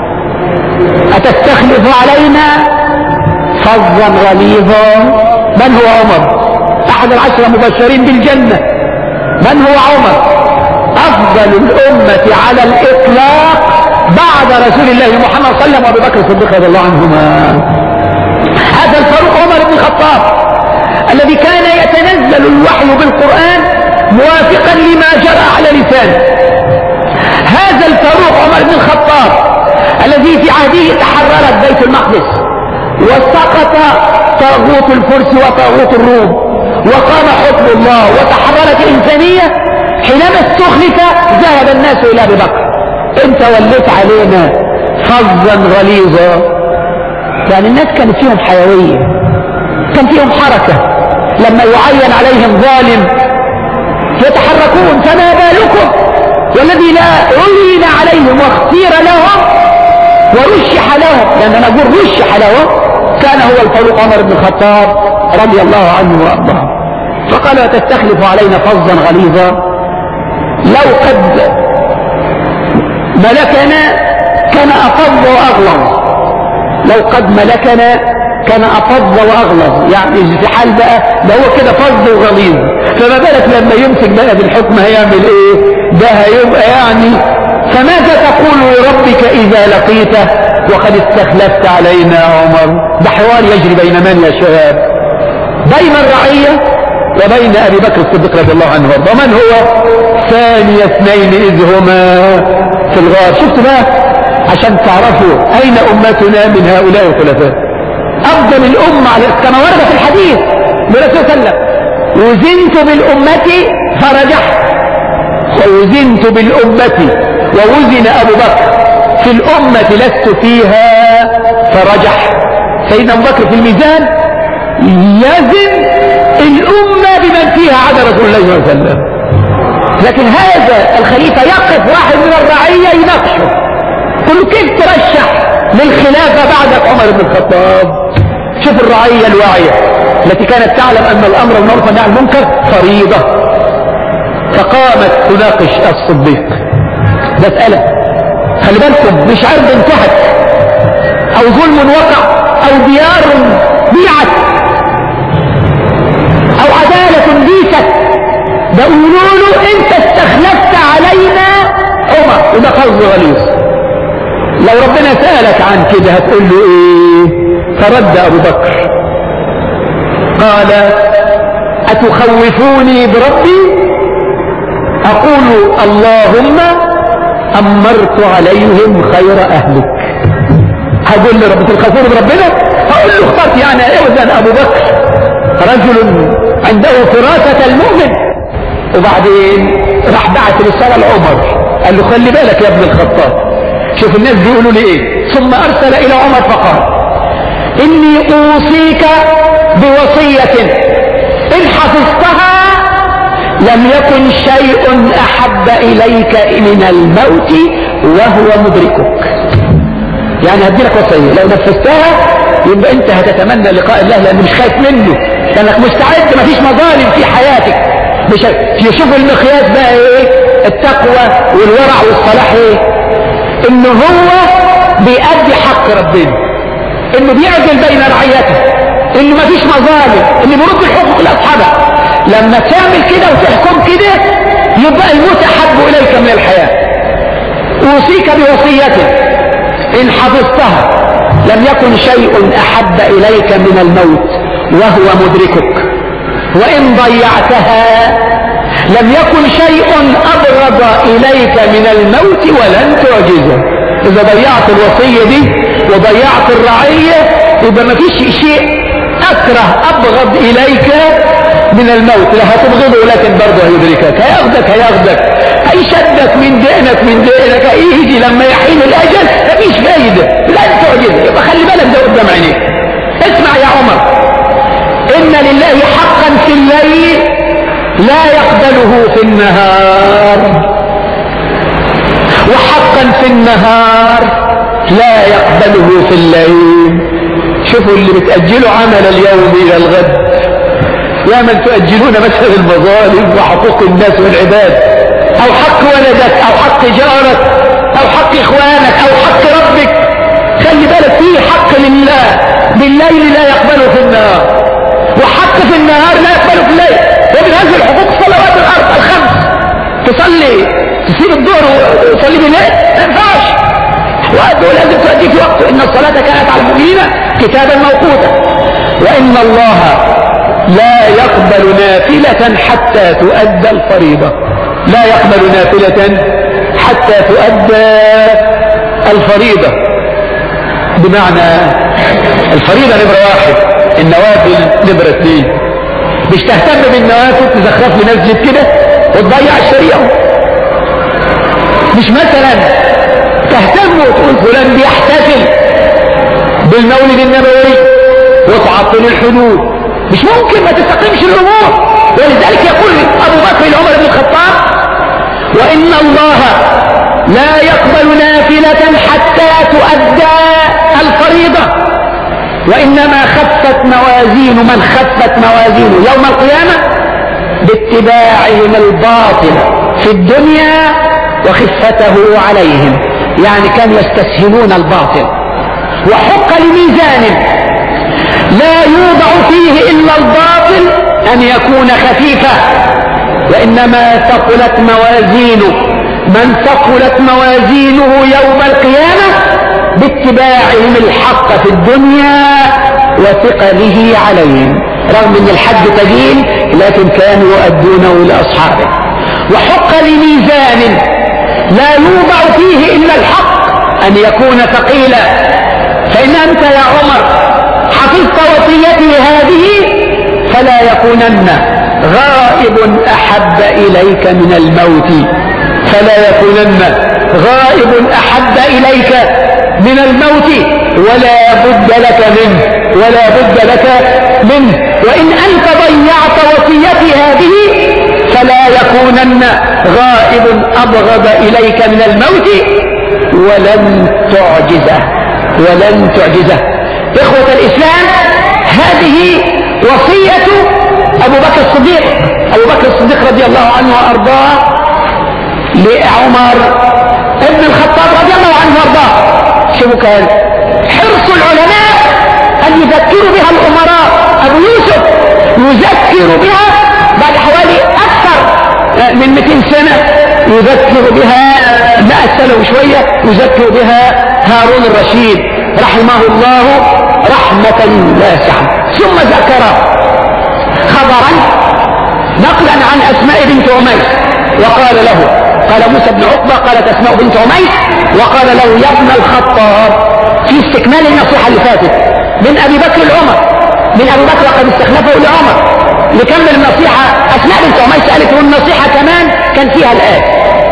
أتستخلف علينا فظا غليظا؟ من هو عمر؟ أحد العشرة مبشرين بالجنة. من هو عمر؟ أفضل الأمة على الإطلاق بعد رسول الله محمد صلى الله عليه وسلم وأبي بكر الصديق رضي الله عنهما. هذا الفاروق عمر بن الخطاب الذي كان يتنزل الوحي بالقرآن موافقا لما جرى على لسانه. هذا الفاروق عمر بن الخطاب الذي في عهده تحررت بيت المقدس وسقط طاغوت الفرس وطاغوت الروم وقام حكم الله وتحررت الإنسانية، حينما استخلف ذهب الناس إلى أبي بكر. انت وليت علينا فظا غليظا. يعني الناس كانت فيهم حيوية، كان فيهم حركة، لما يعين عليهم ظالم يتحركون، فما بالكم والذي لا عين عليهم واختير لهم ورشح لهم، لأن أنا أقول رشح لهم، كان هو الفاروق عمر بن الخطاب رضي الله عنه وأرضاه. فقال تستخلف علينا فظا غليظا. لو قد ملكنا كان أفض وأغلظ، لو قد ملكنا كان أفض وأغلظ. يعني في حال بقى ده هو كده فظ وغليظ، فما بالك لما يمسك بقى بالحكم هيعمل ايه؟ ده هيبقى يعني. فماذا تقول لربك إذا لقيته وقد استخلفت علينا عمر؟ ده حوار يجري بين من يا شباب؟ بين الرعية وبين أبي بكر الصديق رضي الله عنه وارضاه. من هو؟ ثاني اثنين إذ هما في الغار. شفتوا بقى عشان تعرفوا أين أمتنا من هؤلاء الخلفاء. أفضل الأمة كما ورد في الحديث لرسول الله صلى الله عليه وسلم: وزنت بالأمة فرجحت، ووزنت بالأمة ووزن أبو بكر في الأمة لست فيها فرجح. سيدنا أبو بكر في الميزان يزن الأمة بمن فيها عدا رسول الله صلى الله عليه وسلم. لكن هذا الخليفة يقف واحد من الرعية يناقشه، يقول له كيف ترشح للخلافة بعد عمر بن الخطاب؟ شوف الرعية الواعية التي كانت تعلم أن الأمر بالمعروف والنهي عن المنكر فريضة، فقامت تناقش الصديق. مسألة خلي بالكم مش عرض انتهت أو ظلم وقع أو ديار بيعت أو عدالة بيست، ده قولوا له أنت استخلفت علينا عمر، وده قصد غليظ. لو ربنا سألك عن كده هتقول له إيه؟ فرد أبو بكر قال أتخوفوني بربي؟ أقول اللهم أمرت عليهم خير أهلك. هقول لرب تخافون بربنا؟ هقول له اخترت يعني اوزن أبو بكر رجل عنده فراسة المؤمن. وبعدين راح بعت رسالة لعمر قال له خلي بالك يا ابن الخطاب، شوف الناس بيقولوا لي ايه. ثم أرسل إلى عمر فقال إني أوصيك بوصية إن حفظتها لم يكن شيء أحب إليك من الموت وهو مدركك. يعني هديلك وصية لو نفذتها يبقى أنت هتتمنى لقاء الله، لأن مش خايف منه، لأنك مستعد، مفيش مظالم في حياتك. مش يشوف المقياس بقى ايه؟ التقوى والورع والصلاح ايه؟ إنه هو بيأدي حق ربنا، إنه بيعدل بين رعيته، إنه مفيش مظالم، إنه بيرد الحقوق لأصحابها. لما تعمل كده وتحكم كده يبقى الموت أحب إليك من الحياة. أوصيك بوصيته إن حفظتها لم يكن شيء أحب إليك من الموت وهو مدركك، وإن ضيعتها لم يكن شيء أبغض إليك من الموت ولن تعجزه. إذا ضيعت الوصية دي وضيعت الرعية يبقى مفيش شيء أكره أبغض إليك من الموت. لا هتبغضه لكن برضه هيدركك، هياخدك هيشدك من دينك هيجي لما يحين الأجل مفيش فايدة، لن تعجزه. يبقى خلي بالك ده قدام عينيك. اسمع يا عمر، إن لله حقا في الليل لا يقبله في النهار، وحقا في النهار لا يقبله في الليل. شوفوا اللي بتأجلوا عمل اليوم إلى الغد، يا من تؤجلون مثل المظالم وحقوق الناس والعباد، أو حق ولدك أو حق جارك أو حق إخوانك أو حق ربك. خلي بالك فيه حق لله بالليل لا يقبله في النهار، وحق في النهار لا يقبله في الليل. ومن هذه الحقوق صلوات الأرض الخمس. تصلي تسيب الظهر وتصلي بالليل ما ينفعش، وأدعو لازم تؤدي في وقته. إن الصلاة كانت على المؤمنين كتابا موقوتا. وإن الله لا يقبل نافلة حتى تؤدى الفريضة، لا يقبل نافلة حتى تؤدى الفريضة. بمعنى الفريضة نمرة 1، النوافل نمرة 2. مش تهتم بالنوافل تزخرف لي مسجد كده وتضيع الشريعة. مش مثلا تهتم وتقول فلان بيحتفل بالمولد النبوي وتعطل الحدود، مش ممكن، ما تستقيمش الامور. ولذلك يقول ابو بكر لعمر بن الخطاب وان الله لا يقبل نافلة حتى تؤدى الفريضة، وانما خفت موازين من خفت موازينه يوم القيامة باتباعهم الباطل في الدنيا وخفته عليهم، يعني كانوا يستسهلون الباطل. وحق لميزان لا يوضع فيه إلا الباطل أن يكون خفيفا، وإنما ثقلت موازينه من ثقلت موازينه يوم القيامة باتباعهم الحق في الدنيا وثقله عليهم، رغم أن الحد ثقيل لكن كانوا يؤدونه لأصحابه. وحق لميزان لا يوضع فيه إلا الحق أن يكون ثقيلا، فإن أنت يا عمر حفظت وصيتي هذه فلا يكونن غائب أحب إليك من الموت فلا يكونن غائب أحب إليك من الموت ولا بد لك منه وإن أنت ضيعت وصيتي هذه فلا يكونن غائب أبغض إليك من الموت ولن تعجزه. إخوة الإسلام، هذه وصية أبو بكر الصديق رضي الله عنه وأرضاه لعمر ابن الخطاب رضي الله عنه وأرضاه. شوفوا كان حرص العلماء أن يذكروا بها الأمراء. أبو يوسف يذكر بها بعد حوالي أكثر من 200 سنة، يذكر بها 100 سنة وشوية، يذكر بها هارون الرشيد رحمه الله رحمة واسعة. ثم ذكر خبرا نقلا عن أسماء بنت عميس وقال له، قال موسى بن عقبة قالت أسماء بنت عميس وقال له يا ابن الخطاب، في استكمال النصيحة اللي فاتت من أبي بكر لعمر، من أبي بكر قد استخلفه لعمر لكمل النصيحة. أسماء بنت عميس قالت والنصيحة كمان كان فيها الآية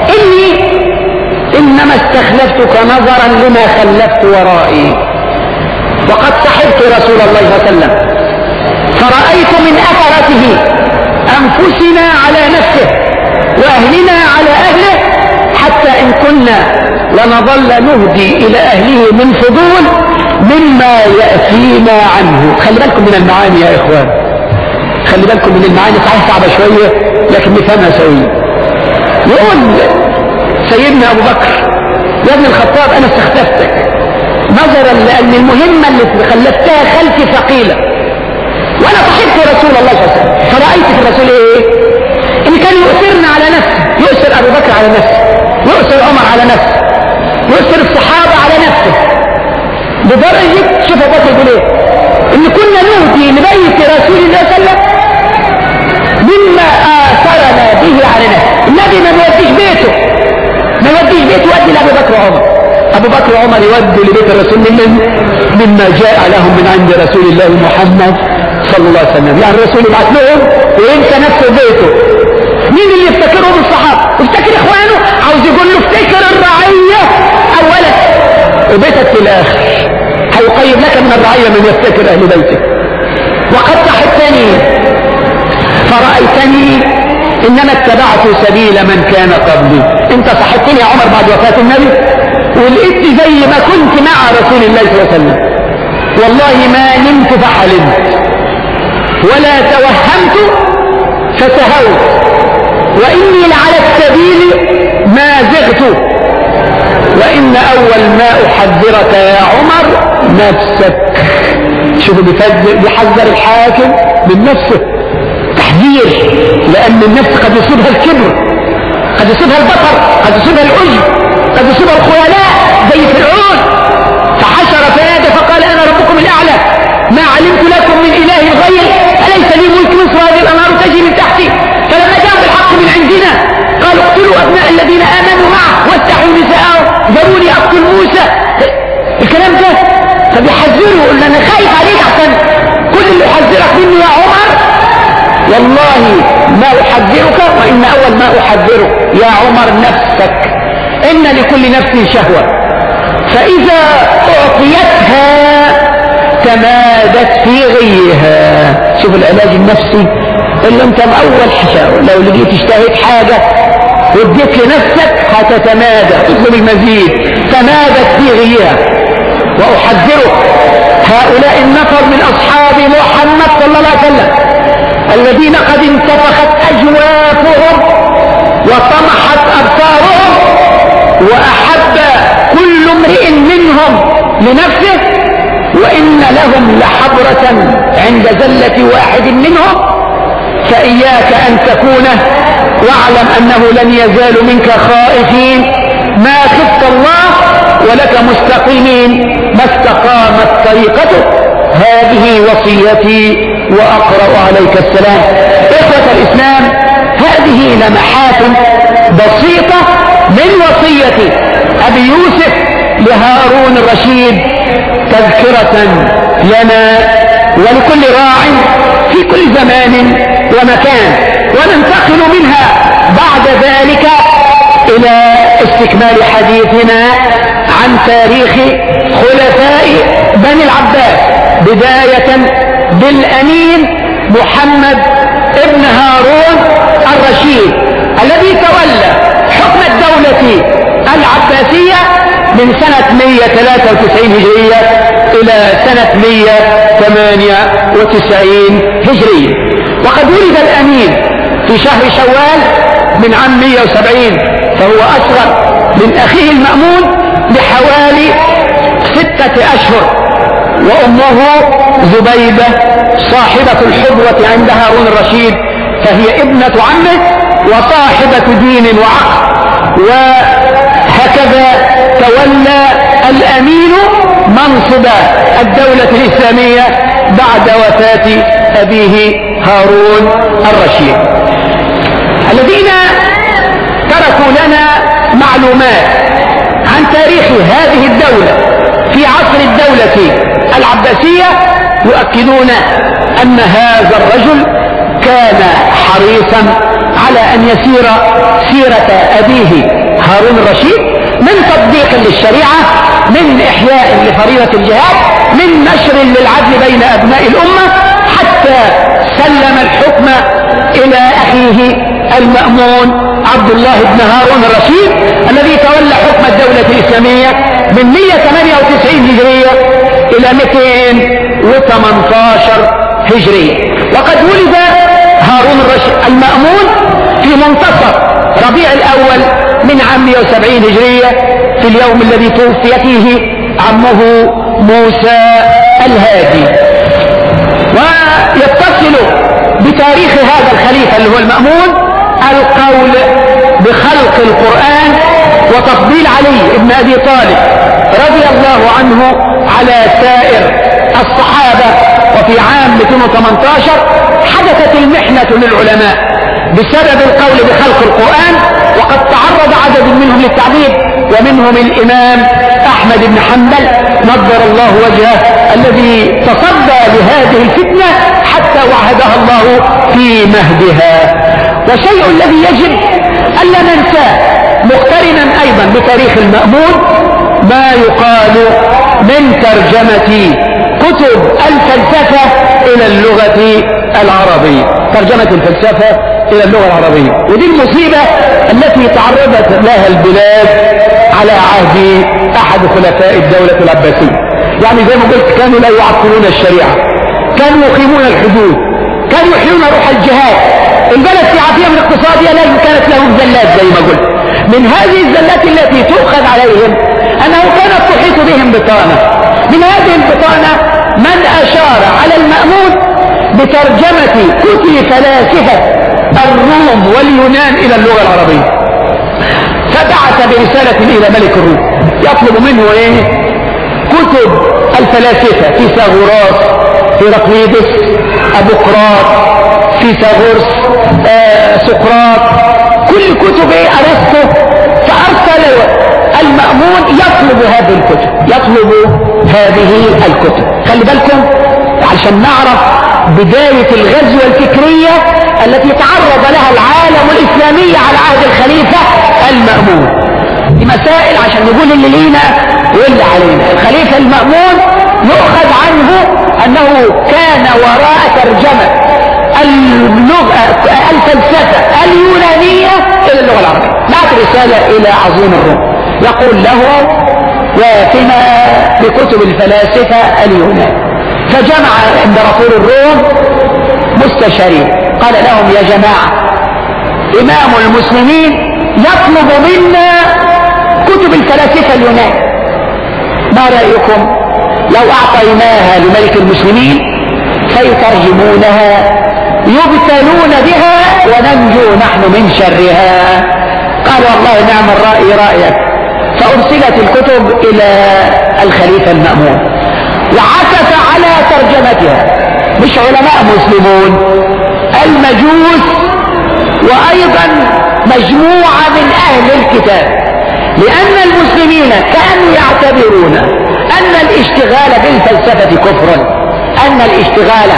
إنما استخلفتك نظرا لما خلفت ورائي وقد صحبت رسول الله صلى الله عليه وسلم فرأيت من أثرته أنفسنا على نفسه وأهلنا على أهله حتى إن كنا لنظل نهدي إلى أهله من فضول مما يأتينا عنه. خلي بالكم من المعاني يا إخوان، خلي بالكم من المعاني، صحيح صعبة شوية لكن نفهمها سوية. يقول سيدنا أبو بكر يا ابن الخطاب أنا استخلفتك نظرا لأن المهمة اللي خلفتها خلفي ثقيلة وأنا صحبت رسول الله صلى الله عليه وسلم فرأيت في الرسول إيه؟ إن كان يؤثرنا على نفسه، يؤثر أبو بكر على نفسه، يؤثر عمر على نفسه، يؤثر الصحابة على نفسه، لدرجة شوف أبو بكر يقول إيه؟ إن كنا نهدي لبيت رسول الله صلى الله عليه وسلم مما آثرنا به على نفسه. النبي ما يوديش بيته يودي لأبو بكر وعمر. أبو بكر وعمر يودوا لبيت الرسول مما جاء لهم من عند رسول الله محمد صلى الله عليه وسلم. يعني الرسول يبعث لهم وينسى نفسه بيته. مين اللي يفتكرهم؟ الصحابة. يفتكر إخوانه، عاوز يقول له افتكر الرعية أولا وبيتك في الآخر، هيقيم لك من الرعية من يفتكر أهل بيتك. وقد صحبتني فرأيتني إنما اتبعت سبيل من كان قبلي. انت صحبتني يا عمر بعد وفاة النبي ولقيتني زي ما كنت مع رسول الله صلى الله عليه وسلم، والله ما نمت فحلمت ولا توهمت فسهوت وإني لعلى السبيل ما زغت وإن أول ما أحذرك يا عمر نفسك. شوفوا بيحذر الحاكم من نفسه تحذير، لأن النفس قد يصيبها الكبر، قد يصيبها البطر، قد يصيبها العجب، قد يصيبها الخيلاء زي فرعون فحشر فنادى فقال أنا ربكم الأعلى ما علمت لكم من إله غير أليس لي ملك مصر هذه الأنهار تجري من تحتي. فلما جاء بالحق من عندنا قالوا اقتلوا أبناء الذين آمنوا معه واستحوا نساءهم ذروني أقتل موسى. الكلام ده فبيحذره يقول أنا خايف عليك عشان كل اللي يحذرك منه يا عمر والله ما أحذرك وإن أول ما أحذرك يا عمر نفسك. إن لكل نفس شهوة فإذا أعطيتها تمادت في غيها. شوف العلاج النفسي اللي انت أول حشاوة لو لقيت اشتهيت حاجة واديت لنفسك هتتمادى تطلب المزيد تمادت في غيها. وأحذرك هؤلاء النفر من أصحاب محمد صلى الله عليه وسلم الذين قد انتفخت أجوافهم وطمحت أبصارهم وأحب كل امرئ منهم لنفسه وإن لهم لحبرة عند زلة واحد منهم فإياك أن تكونه واعلم أنه لن يزال منك خائفين ما خفت الله ولك مستقيمين ما استقامت طريقته. هذه وصيتي وأقرأ عليك السلام. إخوة الإسلام، هذه لمحات بسيطة من وصية أبي يوسف لهارون الرشيد تذكرة لنا ولكل راع في كل زمان ومكان. وننتقل منها بعد ذلك إلى استكمال حديثنا عن تاريخ خلفاء بني العباس، بداية بالأمين محمد ابن هارون الرشيد الذي تولى حكم الدولة العباسية من سنة 193 هجرية إلى سنة 198 هجرية. وقد ولد الأمين في شهر شوال من عام 170، فهو أصغر من أخيه المأمون بحوالي 6 أشهر. وأمه زبيبة صاحبة الحضرة عند هارون الرشيد، فهي ابنة عمه وصاحبة دين وعقل. وهكذا تولى الأمين منصب الدولة الإسلامية بعد وفاة أبيه هارون الرشيد. الذين تركوا لنا معلومات عن تاريخ هذه الدولة في عصر الدولة العباسية يؤكدون أن هذا الرجل كان حريصا على أن يسير سيرة أبيه هارون الرشيد من تطبيق للشريعة، من إحياء لفريضة الجهاد، من نشر للعدل بين أبناء الأمة، حتى سلم الحكم إلى أخيه المأمون عبد الله بن هارون الرشيد الذي تولى حكم الدولة الإسلامية من 198 هجرية إلى 218 هجرية. وقد ولد هارون الرشيد المأمون في منتصف ربيع الأول من عام 170 هجرية في اليوم الذي توفي فيه عمه موسى الهادي. ويتصل بتاريخ هذا الخليفة اللي هو المأمون القول بخلق القرآن وتفضيل علي بن أبي طالب رضي الله عنه على سائر الصحابة. وفي عام 218 حدثت المحنة للعلماء بسبب القول بخلق القرآن، وقد تعرض عدد منهم للتعذيب، ومنهم الإمام أحمد بن حنبل نضر الله وجهه الذي تصدى لهذه الفتنة حتى وعدها الله في مهدها. والشيء الذي يجب ألا ننساه مقترنا أيضا بتاريخ المأمون ما يقال من ترجمة كتب الفلسفة إلى اللغة العربية، ترجمة الفلسفة إلى اللغة العربية. ودي المصيبة التي تعرضت لها البلاد على عهد أحد خلفاء الدولة العباسية. يعني زي ما قلت كانوا لا يعطلون الشريعة، كانوا يقيمون الحدود، كانوا يحيون روح الجهاد. البلد في عافية من اقتصادية لازم كانت لهم زلات زي ما قلت. من هذه الزلات التي تؤخذ عليهم أنه كانت تحيط بهم بطانة. من هذه البطانة من أشار على المأمون بترجمة كتب فلاسفة الروم واليونان إلى اللغة العربية، فبعث برسالة إلى ملك الروم يطلب منه كتب الفلاسفة، فيثاغورس، هيراقليدس، أبوقراط، فيثاغورس، سقراط، كل كتب أرسطو. فأرسل المأمون يطلب هذه الكتب، يطلب هذه الكتب. خلي بالكم علشان نعرف بداية الغزوة الفكرية التي تعرض لها العالم الإسلامي على عهد الخليفة المأمون. دي مسائل عشان نقول اللي لينا واللي علينا. الخليفة المأمون يؤخذ عنه أنه كان وراء ترجمة الفلسفة اليونانية إلى اللغة العربية. بعت رسالة إلى عظيم الروم يقول له واتنا بكتب الفلاسفة اليونان. فجمع امبراطور الروم مستشارين، قال لهم يا جماعة إمام المسلمين يطلب منا كتب الفلاسفة اليونان، ما رأيكم لو أعطيناها لملك المسلمين فيترجمونها يبتلون بها وننجو نحن من شرها؟ قال والله نعم الرأي رأيك. فأرسلت الكتب إلى الخليفة المأمون وعكف على ترجمتها مش علماء مسلمون، المجوس وأيضا مجموعة من أهل الكتاب، لأن المسلمين كانوا يعتبرون أن الاشتغال بالفلسفة كفر، أن الاشتغال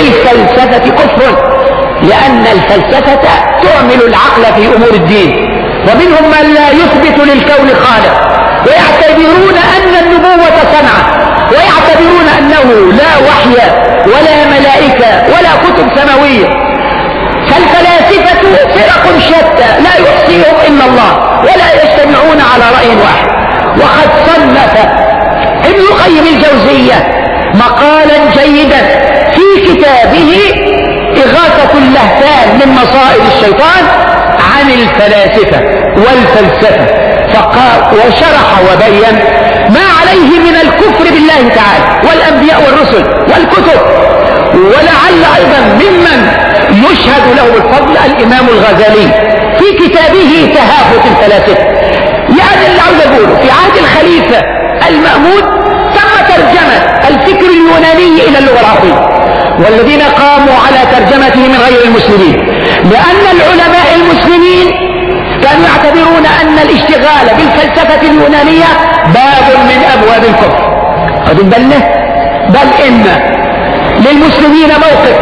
بالفلسفة كفر، لأن الفلسفة تعمل العقل في أمور الدين ومنهم من لا يثبت للكون خالق، ويعتبرون أن النبوة صنعة، ويعتبرون أنه لا وحي ولا ملائكة ولا كتب سماوية. فالفلاسفة فرق شتى لا يحصيهم إلا الله ولا يجتمعون على رأي واحد. وقد صنف ابن القيم الجوزية مقالا جيدا في كتابه إغاثة اللهفان من مصائد الشيطان عن الفلاسفة والفلسفة، فقال وشرح وبين ما عليه من الكفر بالله تعالى والأنبياء والرسل والكتب. ولعل أيضا ممن يشهد له بالفضل الإمام الغزالي في كتابه تهافت الفلاسفة. يعني اللي عاوز أقوله في عهد الخليفة المأمون تم ترجمة الفكر اليوناني إلى اللغة العربية، والذين قاموا على ترجمته من غير المسلمين، لأن العلماء المسلمين كانوا يعتبرون أن الاشتغال بالفلسفة اليونانية باب من أبواب الكفر. قد بالله بل إن للمسلمين موقف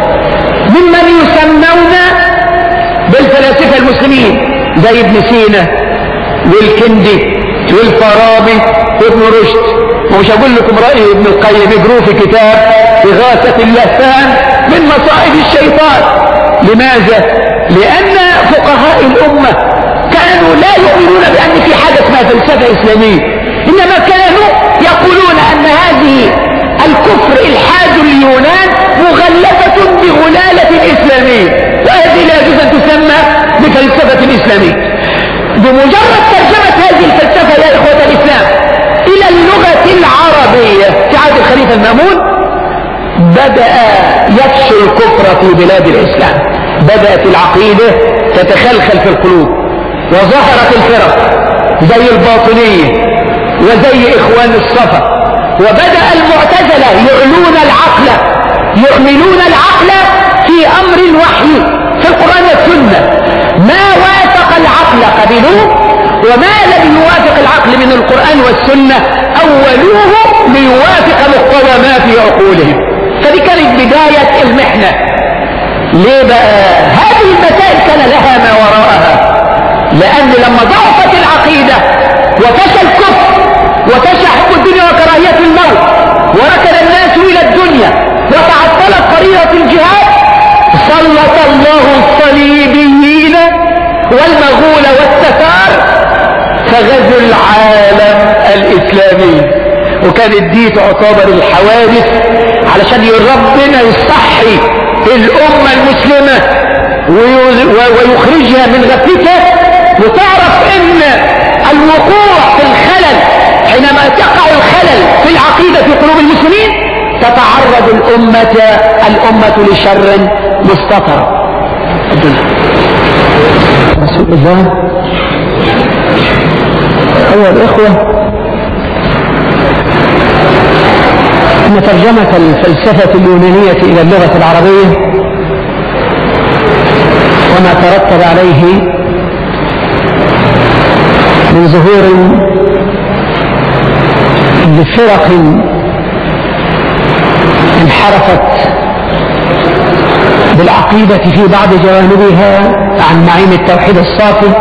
ممن يسمون بالفلاسفة المسلمين زي ابن سينا والكندي والفارابي وابن رشد. ومش هقول لكم رأي ابن القيم، اقروه في كتاب إغاثة اللهفان من مصائد الشيطان. لماذا؟ لأن فقهاء الأمة كانوا لا يؤمنون بأن في حاجة اسمها فلسفة إسلامية، إنما كانوا يقولون أن هذه الكفر إلحاد اليونان مغلفة بغلالة إسلامية، وهذه لا يجوز أن تسمى بفلسفة إسلامية. بمجرد ترجمة هذه الفلسفة يا إخوة الإسلام إلى اللغة العربية في عهد الخليفة المأمون بدأ يفشو الكفر في بلاد الإسلام، بدأت العقيدة تتخلخل في القلوب، وظهرت الفرق زي الباطنية وزي إخوان الصفا، وبدأ المعتزلة يعملون العقل في أمر الوحي في القرآن والسنة. ما وافق العقل قبلوه، وما لم يوافق العقل من القرآن والسنة أولوه ليوافق مقتضى ما في عقولهم. فدي كانت بداية المحنة. ليه بقى؟ هذه المسائل كان لها ما وراءها، لأن لما ضعفت العقيدة وفشى الكفر وفشى حب الدنيا وكراهية الموت وركن الناس إلى الدنيا وتعطلت فريضة الجهاد، سلط الله الصليبيين والمغول والتتار فغزوا العالم الإسلامي. وكانت دي تعتبر الحوادث علشان ربنا يصحي الأمة المسلمة ويخرجها من غفلتها، وتعرف ان الوقوع في الخلل حينما تقع الخلل في العقيدة في قلوب المسلمين تتعرض الأمة لشر مستطر. رسول الله أيها الإخوة، أن ترجمة الفلسفة اليونانية إلى اللغة العربية وما ترتب عليه من ظهور لفرق انحرفت بالعقيدة في بعض جوانبها عن معين التوحيد الصافي،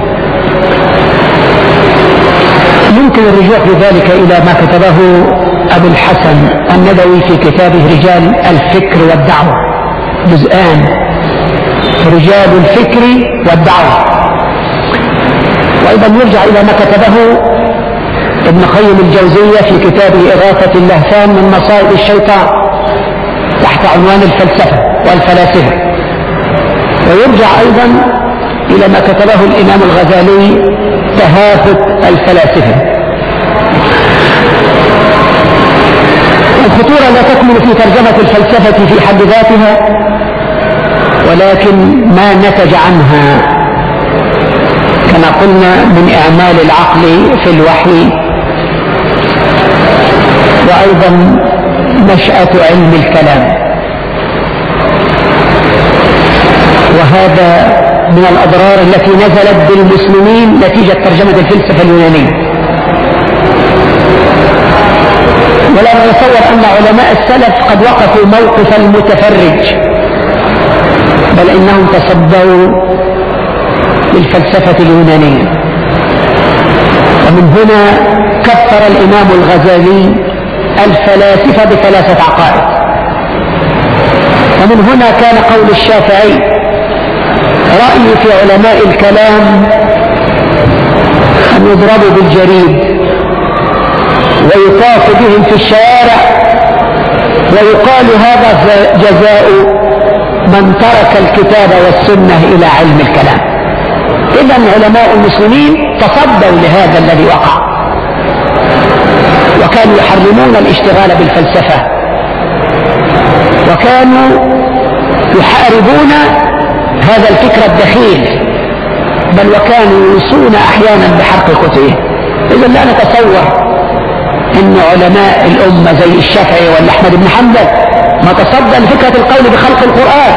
يمكن الرجوع في ذلك إلى ما كتبه أبو الحسن الندوي في كتابه رجال الفكر والدعوة، جزءان، رجال الفكر والدعوة. وأيضا يرجع إلى ما كتبه ابن قيم الجوزية في كتابه إغاثة اللهفان من مصائد الشيطان تحت عنوان الفلسفة والفلاسفة. ويرجع أيضا إلى ما كتبه الإمام الغزالي تهافت الفلاسفة. الخطورة لا تكمن في ترجمة الفلسفة في حد ذاتها، ولكن ما نتج عنها كما قلنا من إعمال العقل في الوحي، وأيضا نشأة علم الكلام. وهذا من الأضرار التي نزلت بالمسلمين نتيجة ترجمة الفلسفة اليونانية. ولا نتصور أن علماء السلف قد وقفوا موقف المتفرج، بل إنهم تصدوا للفلسفة اليونانية. ومن هنا كفر الإمام الغزالي الفلاسفة ب3 عقائد. ومن هنا كان قول الشافعي: رأيي في علماء الكلام أن يضربوا بالجريد ويطاف بهم في الشوارع ويقال هذا جزاء من ترك الكتاب والسنة إلى علم الكلام. إذن علماء المسلمين تصدوا لهذا الذي وقع، وكانوا يحرمون الاشتغال بالفلسفة، وكانوا يحاربون هذا الفكر الدخيل، بل وكانوا يوصون أحيانا بحرق كتبه. إذن لا نتصور ان علماء الامة زي الشافعي ولا احمد بن حنبل ما تصدى لفكرة القول بخلق القرآن.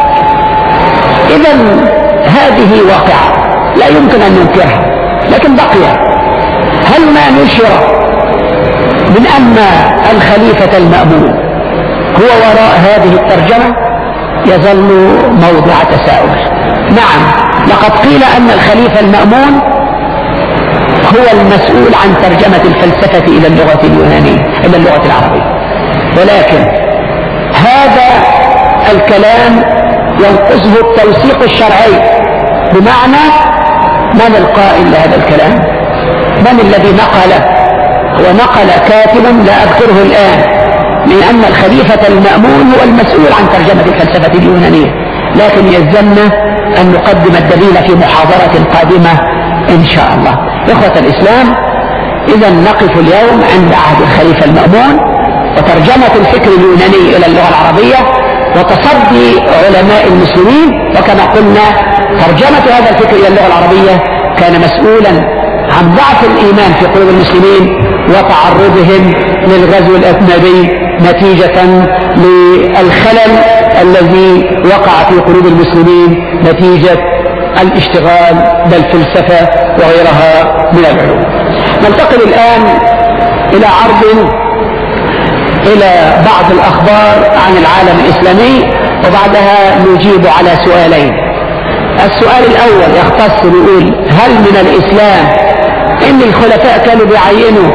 اذا هذه واقعة لا يمكن ان ننكرها، لكن بقي هل ما نشر من ان الخليفة المأمون هو وراء هذه الترجمة يظل موضع تساؤل. نعم، لقد قيل ان الخليفة المأمون هو المسؤول عن ترجمة الفلسفة إلى اللغة اليونانية، إلى اللغة العربية، ولكن هذا الكلام ينقصه التوثيق الشرعي. بمعنى من القائل لهذا الكلام؟ من الذي نقله؟ ونقل كاتب لا أذكره الآن، لأن الخليفة المأمون هو المسؤول عن ترجمة الفلسفة اليونانية، لكن يلزمنا أن نقدم الدليل في محاضرة قادمة إن شاء الله. إخوة الإسلام، إذا نقف اليوم عند عهد الخليفة المأمون وترجمة الفكر اليوناني إلى اللغة العربية وتصدي علماء المسلمين. وكما قلنا ترجمة هذا الفكر إلى اللغة العربية كان مسؤولا عن ضعف الإيمان في قلوب المسلمين وتعرضهم للغزو الأجنبي نتيجة للخلل الذي وقع في قلوب المسلمين نتيجة الاشتغال بالفلسفة وغيرها من العلوم. ننتقل الآن إلى عرض إلى بعض الأخبار عن العالم الإسلامي، وبعدها نجيب على سؤالين. السؤال الأول يختص بيقول: هل من الإسلام إن الخلفاء كانوا بيعينوا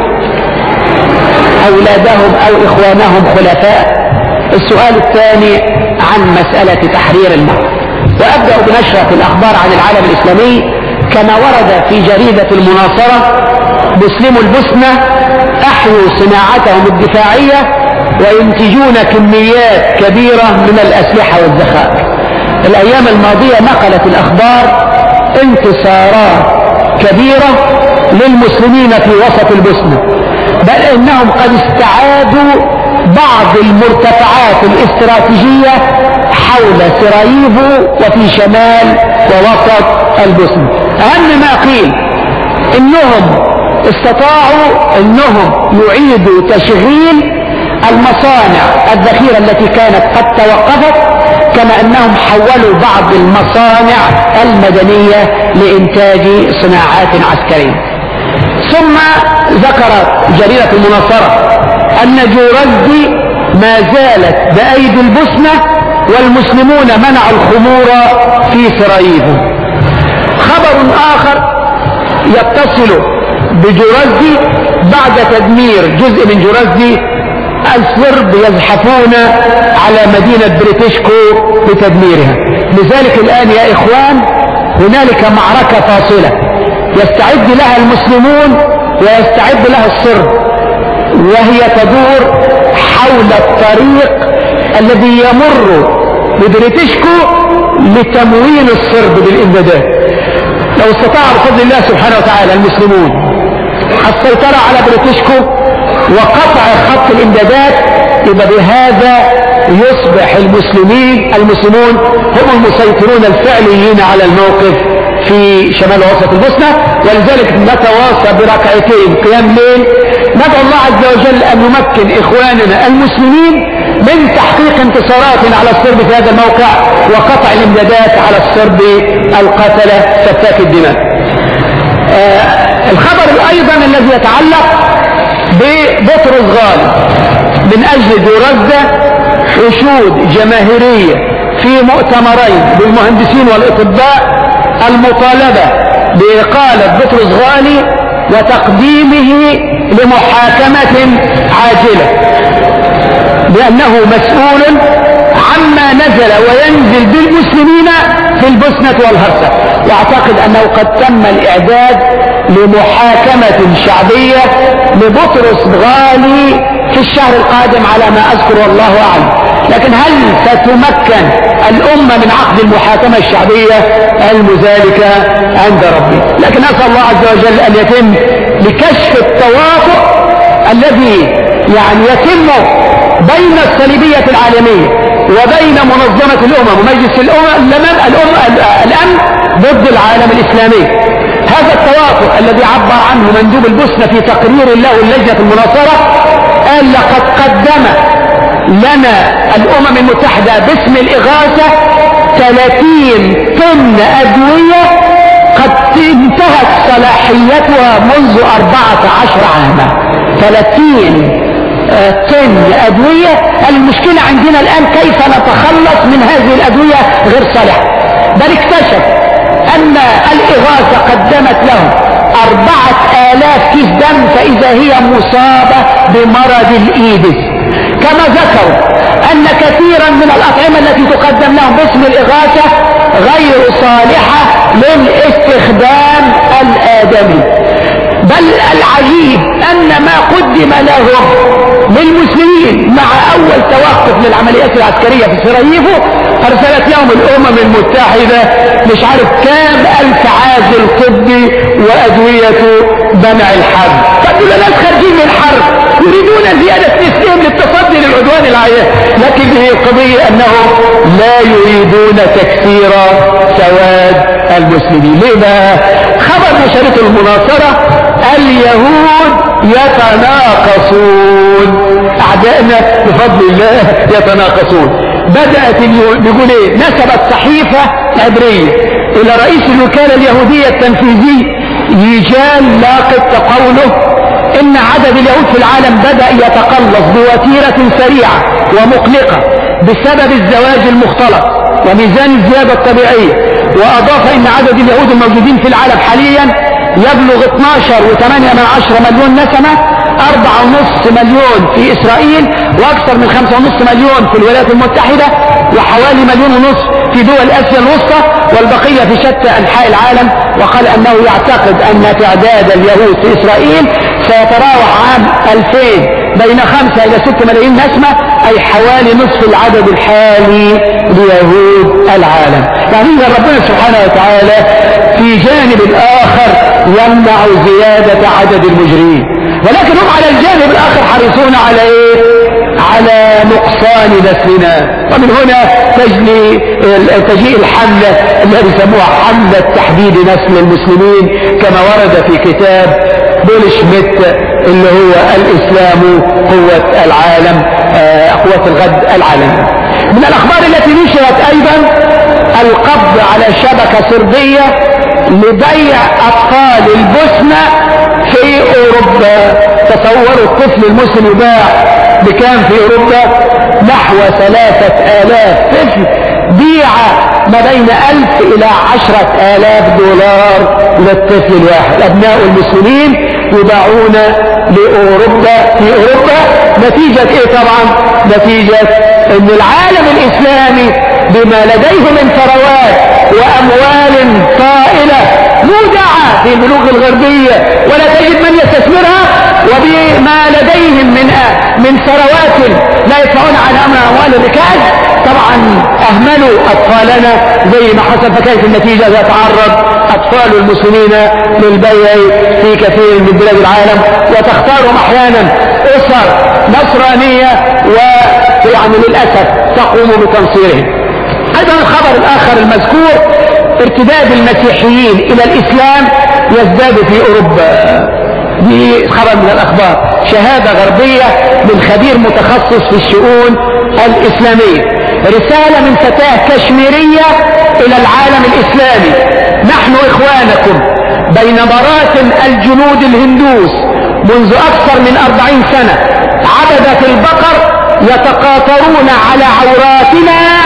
أولادهم أو إخوانهم خلفاء؟ السؤال الثاني عن مسألة تحرير المرأة. وأبدأ بنشرة الأخبار عن العالم الإسلامي كما ورد في جريدة المناصرة: مسلمو البوسنة أحيوا صناعتهم الدفاعية وينتجون كميات كبيرة من الأسلحة والذخائر. الأيام الماضية نقلت الأخبار انتصارات كبيرة للمسلمين في وسط البوسنة، بل إنهم قد استعادوا بعض المرتفعات الاستراتيجية حول سراييفو وفي شمال ووسط البوسنة. أهم ما قيل إنهم استطاعوا إنهم يعيدوا تشغيل المصانع الذخيرة التي كانت قد توقفت، كما أنهم حولوا بعض المصانع المدنية لإنتاج صناعات عسكرية. ثم ذكرت جريدة المناصرة أن جورزدي ما زالت بأيدي البوسنة والمسلمون منعوا الخمور في سراييفو. خبر آخر يتصل بجورزدي: بعد تدمير جزء من جورزدي الصرب يزحفون على مدينة بريتشكو لتدميرها. لذلك الآن يا إخوان هنالك معركة فاصلة يستعد لها المسلمون ويستعد لها الصرب، وهي تدور حول الطريق الذي يمر ببريتشكو لتموين الصرب بالإمدادات. لو استطاع بفضل الله سبحانه وتعالى المسلمون السيطرة على بريتشكو وقطع خط الإمدادات، يبقى بهذا يصبح المسلمون هم المسيطرون الفعليين على الموقف في شمال وسط البوسنة. ولذلك نتواصى بركعتين قيام ليل ندعو الله عز وجل أن يمكن إخواننا المسلمين من تحقيق انتصارات على الصرب في هذا الموقع وقطع الامدادات على الصرب القتلة سفاك الدماء. الخبر أيضا الذي يتعلق ببطرس غالي: من أجل جورزدة حشود جماهيرية في مؤتمرين للمهندسين والأطباء المطالبة بإقالة بطرس غالي وتقديمه لمحاكمة عاجلة، لأنه مسؤول عما نزل وينزل بالمسلمين في البوسنة والهرسك. واعتقد أنه قد تم الإعداد لمحاكمة شعبية لبطرس غالي في الشهر القادم على ما أذكر والله أعلم. لكن هل ستمكن الأمة من عقد المحاكمة الشعبية؟ علم ذلك عند ربي. لكن أسأل الله عز وجل أن يتم لكشف التواطؤ الذي يعني يتم بين الصليبية العالمية وبين منظمة الأمم ومجلس الأمن ضد العالم الإسلامي. هذا التواطؤ الذي عبر عنه مندوب البوسنة في تقرير له اللجنة المناصرة، قال لقد قدم لنا الأمم المتحدة باسم الإغاثة 30 طن أدوية قد انتهت صلاحيتها منذ 14 عاما. 30 طن أدوية. المشكلة عندنا الآن كيف نتخلص من هذه الأدوية غير صالحة. بل اكتشف أن الإغاثة قدمت لهم 4000 كيس دم فإذا هي مصابة بمرض الإيدز. كما ذكروا أن كثيرا من الأطعمة التي تقدم لهم باسم الإغاثة غير صالحة للاستخدام الآدمي. بل العجيب أن ما قدم لهم للمسلمين مع أول توقف للعمليات العسكرية في سراييفو أرسلت لهم الأمم المتحدة مش عارف كام ألف عازل طبي وأدوية منع الحرب. فدول ناس خارجين من الحرب يريدون زيادة نسبهم للتصدي للعدوان العيان، لكن هي القضية أنهم لا يريدون تكسير سواد المسلمين. لما خبر نشرته المناصرة اليهود يتناقصون، أعدائنا بفضل الله يتناقصون. بدأت بيقول ايه، نسبت صحيفة عبرية إلى رئيس الوكالة اليهودية التنفيذي يجال لاقط قوله إن عدد اليهود في العالم بدأ يتقلص بوتيرة سريعة ومقلقة بسبب الزواج المختلط وميزان الزيادة الطبيعية. وأضاف إن عدد اليهود الموجودين في العالم حاليا يبلغ 12.8 مليون نسمة، 4.5 مليون في إسرائيل، وأكثر من 5.5 مليون في الولايات المتحدة، وحوالي 1.5 مليون في دول آسيا الوسطى، والبقية في شتى أنحاء العالم. وقال أنه يعتقد أن تعداد اليهود في إسرائيل سيتراوح عام 2000 بين 5 إلى 6 ملايين نسمة، أي حوالي نصف العدد الحالي ليهود العالم. يعني ربنا سبحانه وتعالى في جانب آخر يمنع زيادة عدد المجرمين، ولكن هم على الجانب الآخر حريصون على إيه؟ على نقصان نسلنا. ومن هنا تجيء الحملة التي يسموها حملة تحديد نسل المسلمين كما ورد في كتاب بول شميت اللي هو الإسلام قوة العالم، قوة الغد العالمي. من الأخبار التي نشرت أيضا القبض على شبكة سربية لبيع أطفال البوسنة في أوروبا. تصوروا الطفل المسلم يباع بكام في أوروبا؟ نحو 3000 طفل، بيع ما بين 1000 إلى 10,000 دولار للطفل الواحد. أبناء المسلمين يباعون لأوروبا في أوروبا. نتيجة إيه؟ طبعا نتيجة أن العالم الإسلامي بما لديه من ثروات وأموال طائلة مودعة في البلوغ الغربية ولا تجد من يستثمرها، وبما لديهم من ثروات لا يدفعون عن أموال الركاز، طبعا أهملوا أطفالنا زي ما حصل. فكيف النتيجة؟ يتعرض أطفال المسلمين للبيع في كثير من بلاد العالم، وتختارهم أحيانا أسر نصرانية ويعني للأسف تقوم بتنصيرهم. أيضا الخبر الآخر المذكور ارتداد المسيحيين إلى الإسلام يزداد في أوروبا. دي خبر من الأخبار، شهادة غربية من خبير متخصص في الشؤون الإسلامية، رسالة من فتاة كشميرية إلى العالم الإسلامي: نحن إخوانكم بين براثن الجنود الهندوس منذ أكثر من 40 سنة، عبدة البقر يتقاطرون على عوراتنا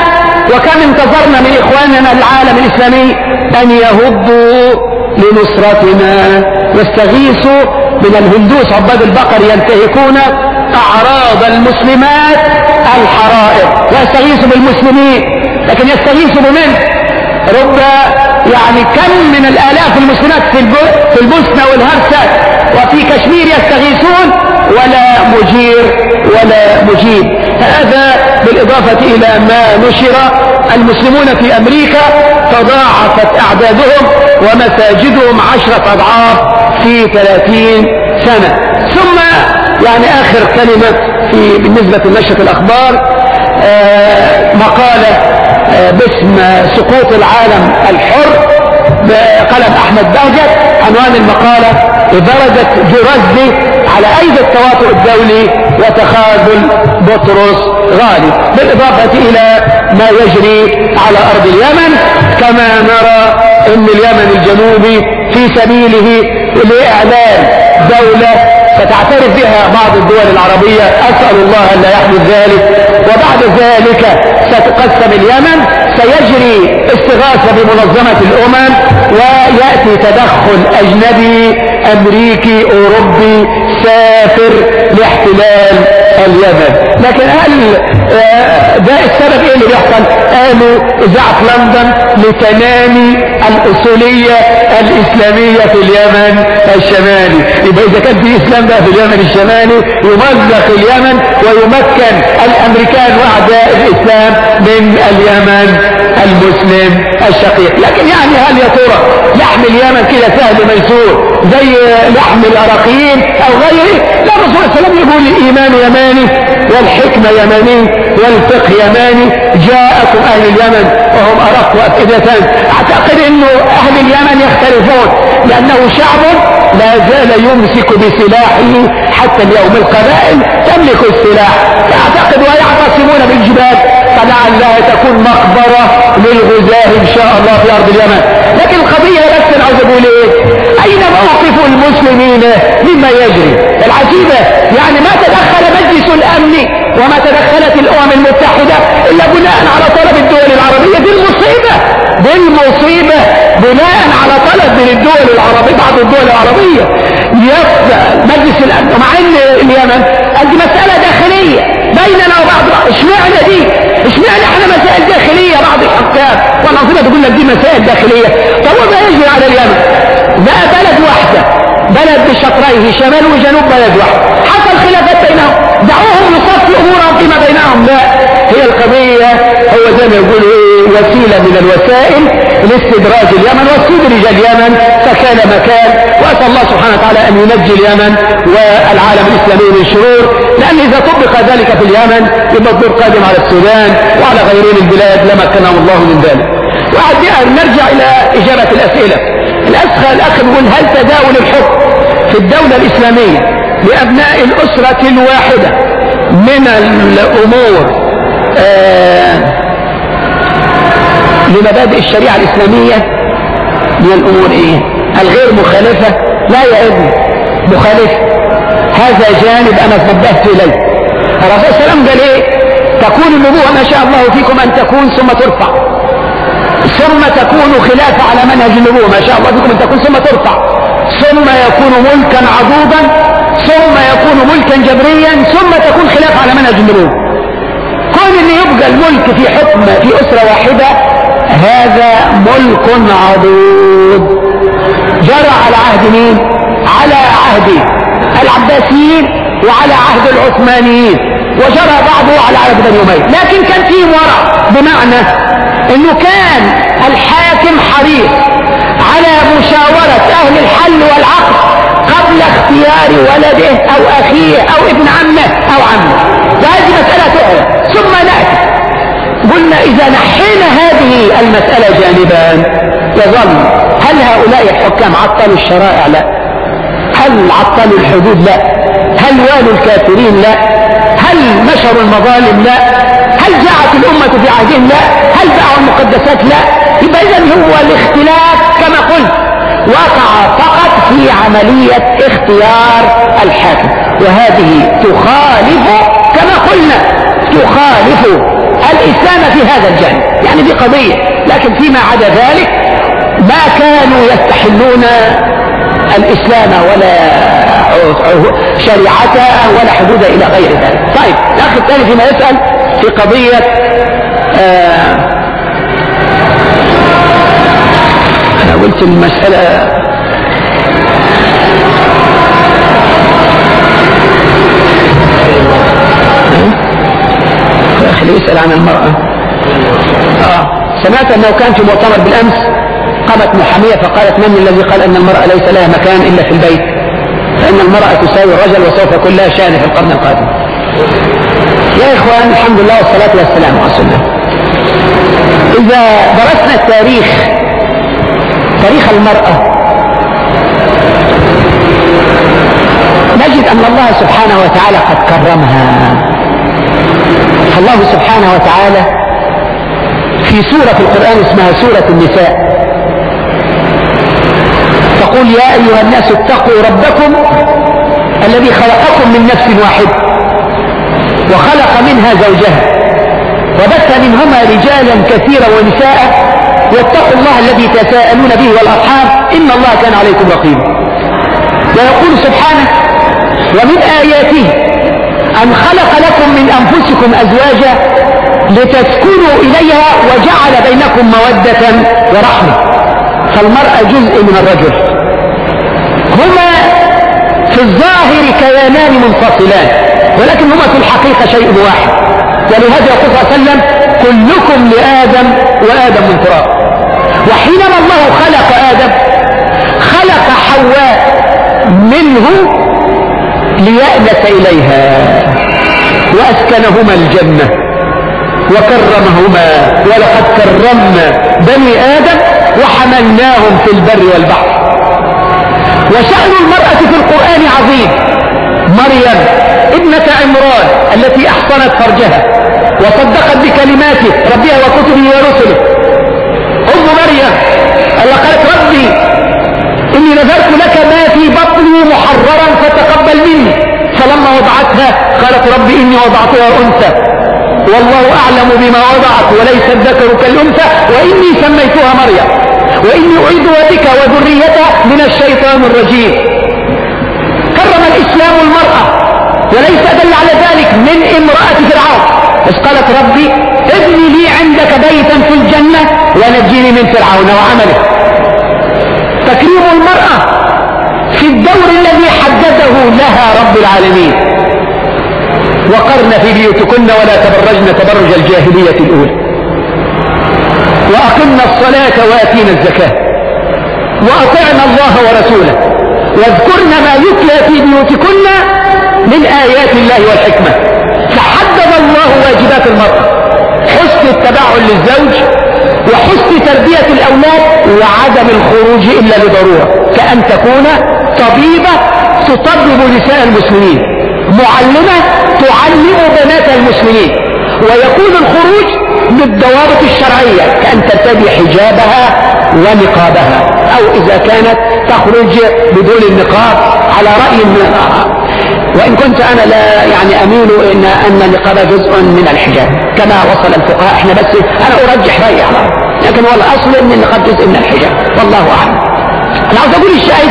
وكم انتظرنا من إخواننا العالم الإسلامي أن يهضوا لنصرتنا، يستغيثوا من الهندوس عباد البقر ينتهكون أعراض المسلمات الحرائر، ويستغيثوا بالمسلمين، لكن يستغيثوا بمن؟ رب يعني كم من الآلاف المسلمات في البوسنة والهرسك وفي كشمير يستغيثون ولا مجير ولا مجيب. هذا بالإضافة إلى ما نشر المسلمون في أمريكا تضاعفت أعدادهم ومساجدهم 10 أضعاف في 30 سنة. ثم يعني آخر كلمة بالنسبة لنشرة الأخبار، مقالة باسم سقوط العالم الحر بقلم أحمد بهجت. عنوان المقالة: إبرزت جرزي على أيدي التواطؤ الدولي وتخاذل بطرس غالي، بالإضافة إلى ما يجري على أرض اليمن. كما نرى أن اليمن الجنوبي في سبيله لإعلان دولة ستعترف بها بعض الدول العربية، أسأل الله أن لا يحدث ذلك، وبعد ذلك ستقسم اليمن، سيجري استغاثة بمنظمة الأمم، ويأتي تدخل أجنبي أمريكي أوروبي سافر لاحتلال اليمن. لكن هل ده السبب ايه اللي بيحصل؟ قالوا إذاعة لندن لتنامي الأصولية الإسلامية في اليمن الشمالي. يبقى إذا كان في إسلام بقى في اليمن الشمالي يمزق اليمن ويمكن الأمريكان وأعداء الإسلام من اليمن المسلم الشقيق. لكن يعني هل يا ترى لحم اليمن كده سهل ميسور زي لحم العراقيين أو غيره؟ لا، الرسول صلى الله عليه وسلم يقول الإيمان يماني والحكمة يماني والفقه يماني. جاءكم أهل اليمن وهم أرق أفئدة. أعتقد أنه أهل اليمن يختلفون، لأنه شعب لا زال يمسك بسلاحه حتى اليوم. القبائل تملك السلاح أعتقد ويعتصمون بالجبال، فلعلها تكون مقبرة للغزاة إن شاء الله في أرض اليمن. لكن القضية بس أنا عاوز أقول إيه؟ أين موقف المسلمين مما يجري؟ العجيبة يعني ما تدخل مجلس الأمن وما تدخلت الأمم المتحدة إلا بناء على طلب الدول العربية. دي المصيبة بناء على طلب من الدول العربية، بعض الدول العربية يبدأ مجلس الأمن، ومع أن اليمن دي مسألة داخلية بيننا وبعض. اشمعنى دي؟ اشمعنى احنا مسائل داخلية بعض الحكام والأنظمة تقول لك دي مسائل داخلية؟ طب وما يجري على اليمن؟ بقى بلد واحدة، بلد بشطريه شمال وجنوب، بلد واحد، حصل خلافات بينهم، دعوهم يصفوا امورهم فيما بينهم. لا، هي القضية هو زي ما يقولوا ايه، وسيلة من الوسائل لاستدراج اليمن واستدرج اليمن فكان مكان. واسأل الله سبحانه وتعالى ان ينجي اليمن والعالم الاسلامي من شرور، لان اذا طبق ذلك في اليمن يبقى الدور قادم على السودان وعلى غيرهم البلاد لما كان الله من ذلك. وعد نرجع الى اجابة الاسئلة. الأخ بيقول: هل تداول الحكم في الدولة الإسلامية لأبناء الأسرة الواحدة من الأمور لمبادئ الشريعة الإسلامية من الأمور إيه؟ الغير مخالفة؟ لا يا ابني، مخالفة. هذا جانب أنا نبهت إليه. الرسول صلى الله عليه وسلم قال إيه؟ تكون النبوة ما شاء الله فيكم أن تكون ثم ترفع، ثم تكون خلافة على منهج النبوة ما شاء الله فيكم أن تكون ثم ترفع، ثم يكون ملكا عضوضا، ثم يكون ملكا جبريا، ثم تكون خلافة على منهج النبوة. كون ان يبقى الملك في حكم في أسرة واحدة هذا ملك عضوض جرى على عهد مين؟ على عهد العباسيين وعلى عهد العثمانيين، وجرى بعضه على عهد بني أمية. لكن كان فيه ورع، بمعنى انه كان الحاكم حريص على مشاورة اهل الحل والعقد قبل اختيار ولده او اخيه او ابن عمه او عمه، وهذه مسألة تعلم. ثم نأتي قلنا اذا نحينا هذه المسألة جانبا يظل هل هؤلاء الحكام عطلوا الشرائع؟ لا. هل عطلوا الحدود؟ لا. هل والوا الكافرين؟ لا. هل نشروا المظالم؟ لا. هل جاءت الأمة في عهدهم؟ لا. هل باعوا المقدسات؟ لا. يبقى إذن هو الاختلاف كما قلت وقع فقط في عملية اختيار الحاكم، وهذه تخالف كما قلنا تخالف الإسلام في هذا الجانب. يعني دي قضية، لكن فيما عدا ذلك ما كانوا يستحلون الإسلام ولا شريعته ولا حدوده إلى غير ذلك. طيب الأخ الثاني فيما يسأل في قضية أنا قلت المسألة اللي يسأل عن المرأة. سمعت أنه كان في مؤتمر بالأمس قامت محامية فقالت من الذي قال أن المرأة ليس لها مكان إلا في البيت، فإن المرأة تساوي الرجل وسوف يكون لها شأن في القرن القادم. يا إخوان الحمد لله والصلاة والسلام على رسول الله. إذا درسنا تاريخ المرأة نجد أن الله سبحانه وتعالى قد كرمها. فالله سبحانه وتعالى في سورة في القرآن اسمها سورة النساء تقول يا أيها الناس اتقوا ربكم الذي خلقكم من نفس واحدة وخلق منها زوجها وبث منهما رجالا كثيرا ونساء واتقوا الله الذي تساءلون به والأرحام إن الله كان عليكم رقيبا. ويقول سبحانه ومن آياته أن خلق لكم من أنفسكم أزواجا لتسكنوا إليها وجعل بينكم مودة ورحمة. فالمرأة جزء من الرجل، هما في الظاهر كيانان منفصلان ولكن هما في الحقيقة شيء واحد. ولهذا يقول صلى الله عليه وسلم كلكم لآدم وآدم من تراب. وحينما الله خلق آدم خلق حواء منه ليأنس إليها وأسكنهما الجنة وكرمهما ولقد كرمنا بني آدم وحملناهم في البر والبحر. وشأن المرأة في القرآن عظيم. مريم ابنة عمران التي أحصنت فرجها وصدقت بكلماته ربها وكتبه ورسله. أم مريم الله قالت ربي إني نذرت لك ما في بطني محررا فتقبل مني. فلما وضعتها قالت ربي إني وضعتها أنثى والله أعلم بما وضعت وليس الذكر كالأنثى وإني سميتها مريم وإني أعيذها بك وذريتها من الشيطان الرجيم. كرم الإسلام المرأة وليس دل على ذلك من امرأة فرعون إذ قالت ربي ابني لي عندك بيتا في الجنة ونجيني من فرعون وعمله. تكريم المرأة في الدور الذي حدده لها رب العالمين. وقرن في بيوتكن ولا تبرجن تبرج الجاهلية الأولى وأقمنا الصلاة وآتينا الزكاة وأطعنا الله ورسوله واذكرن ما يتلى في بيوتكن من آيات الله والحكمة. فحدد الله واجبات المرأة حسن التباعد للزوج وحسن تربية الأولاد وعدم الخروج إلا لضرورة كأن تكون طبيبة تطبب نساء المسلمين معلمة تعلم بنات المسلمين ويكون الخروج بالضوابط الشرعية كأن ترتدي حجابها ونقابها أو إذا كانت تخرج بدون النقاب على رأي من الآراء. وإن كنت أنا لا يعني أميل أن النقاب جزء من الحجاب كما وصل الفقهاء احنا بس أنا أرجح رأيي على رأيي لكن هو الأصل أن النقاب جزء من الحجاب والله أعلم. أنا عاوز أقول الشاهد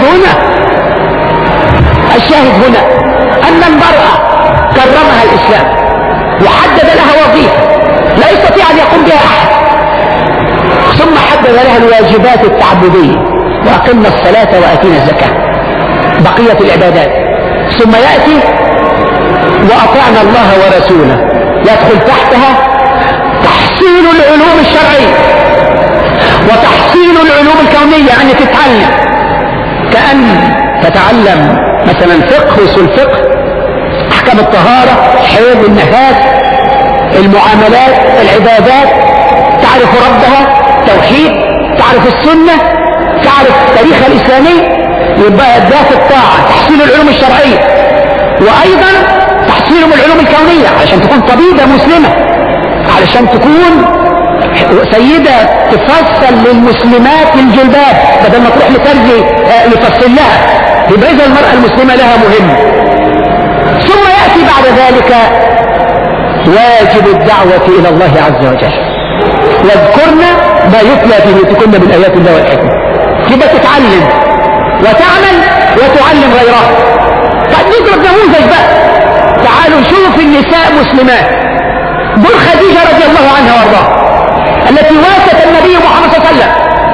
هنا أن المرأة كرمها الإسلام وحدد لها وظيفة لا يستطيع أن يقوم بها أحد ثم حدد لها الواجبات التعبدية وأقمنا الصلاة وآتينا الزكاة بقية العبادات ثم يأتي وأطعنا الله ورسوله يدخل تحتها تحصيل العلوم الشرعية وتحصيل العلوم الكونية يعني تتعلم كأن تتعلم مثلا فقه وصول فقه أحكام الطهارة حيض النفاس المعاملات العبادات تعرف ربها توحيد تعرف السنة تعرف تاريخ الإسلامي يبقى ده في الطاعة تحصيل العلوم الشرعية وأيضا تحصيل العلوم الكونية علشان تكون طبيبة مسلمة علشان تكون سيدة تفصل للمسلمات الجلباب بدل ما تروح لترجي يفصل لها يبقى إذا المرأة المسلمة لها مهمة. ثم يأتي بعد ذلك واجب الدعوة إلى الله عز وجل واذكرن ما يتلى في بيوتكن من آيات الله والحكمة. يبقى تتعلم وتعمل وتعلم غيرها. طيب نضرب نموذج بقى. تعالوا شوف النساء مسلمات. دول خديجة رضي الله عنها وارضاها التي واست النبي محمد صلى الله عليه وسلم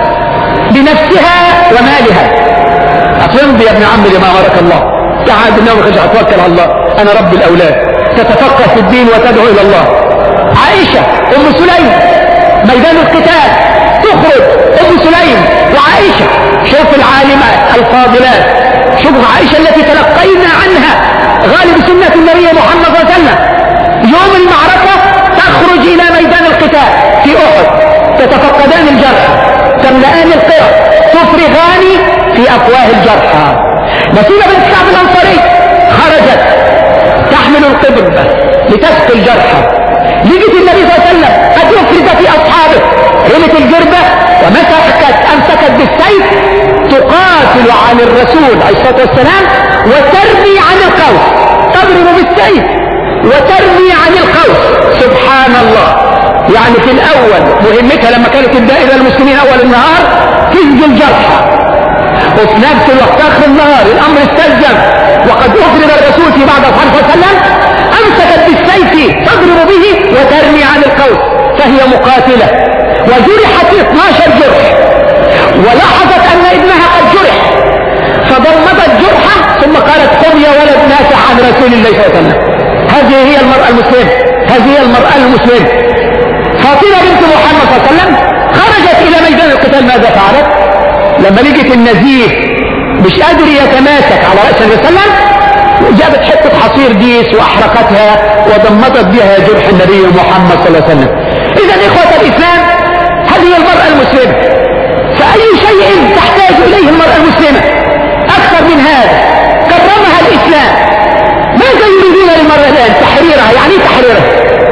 بنفسها ومالها. أصمد يا ابن عمي لما أمرك الله. تعال بالنوم خشع توكل على الله. أنا رب الأولاد. تتفقه في الدين وتدعو إلى الله. عائشة أم سليم ميدان القتال تخرج أم سليم وعائشة. شوف العالمات الفاضلات. شوف عائشة التي تلقينا عنها غالب سنة النبي محمد صلى الله عليه وسلم. يوم المعركة تخرج إلى ميدان القتال في أحد. تتفقدان الجرحى تملأان القرى تفرغان في أفواه الجرحى. نسيبة بنت كعب الأنصاري خرجت تحمل القبر لتسقي الجرحى. لقيت النبي صلى الله عليه وسلم قد أفرز في أصحابه. رمت الجربة أمسكت بالسيف تقاتل عن الرسول عليه الصلاة والسلام وترمي عن القوس. تضرب بالسيف وترمي عن القوس. سبحان الله. يعني في الأول مهمتها لما كانت الدائرة المسلمين أول النهار تنزل الجرحى، وفي نفس الوقت آخر النهار الأمر استلزم وقد أفرد الرسول في بعض أصحابه صلى الله عليه وسلم أمسكت بالسيف تضرب به وترمي عن القوس. فهي مقاتلة وجرحت 12 جرح، ولاحظت أن ابنها قد جرح فضمت جرحه ثم قالت قم يا ولد نافع عن رسول الله صلى الله عليه وسلم. هذه هي المرأة المسلمة. هذه هي المرأة المسلمة. فاطمة بنت محمد صلى الله عليه وسلم خرجت إلى ميدان القتال. ماذا فعلت؟ لما لقيت النزيف مش قادر يتماسك على رأس النبي صلى الله عليه وسلم جابت حتة حصير ديس وأحرقتها وضمتت بها جرح النبي محمد صلى الله عليه وسلم. إذا إخوة الإسلام هذه المرأة المسلمة. فأي شيء تحتاج إليه المرأة المسلمة أكثر من هذا؟ كرمها الإسلام. ماذا يريدون للمرأة الآن؟ تحريرها. يعني تحريرها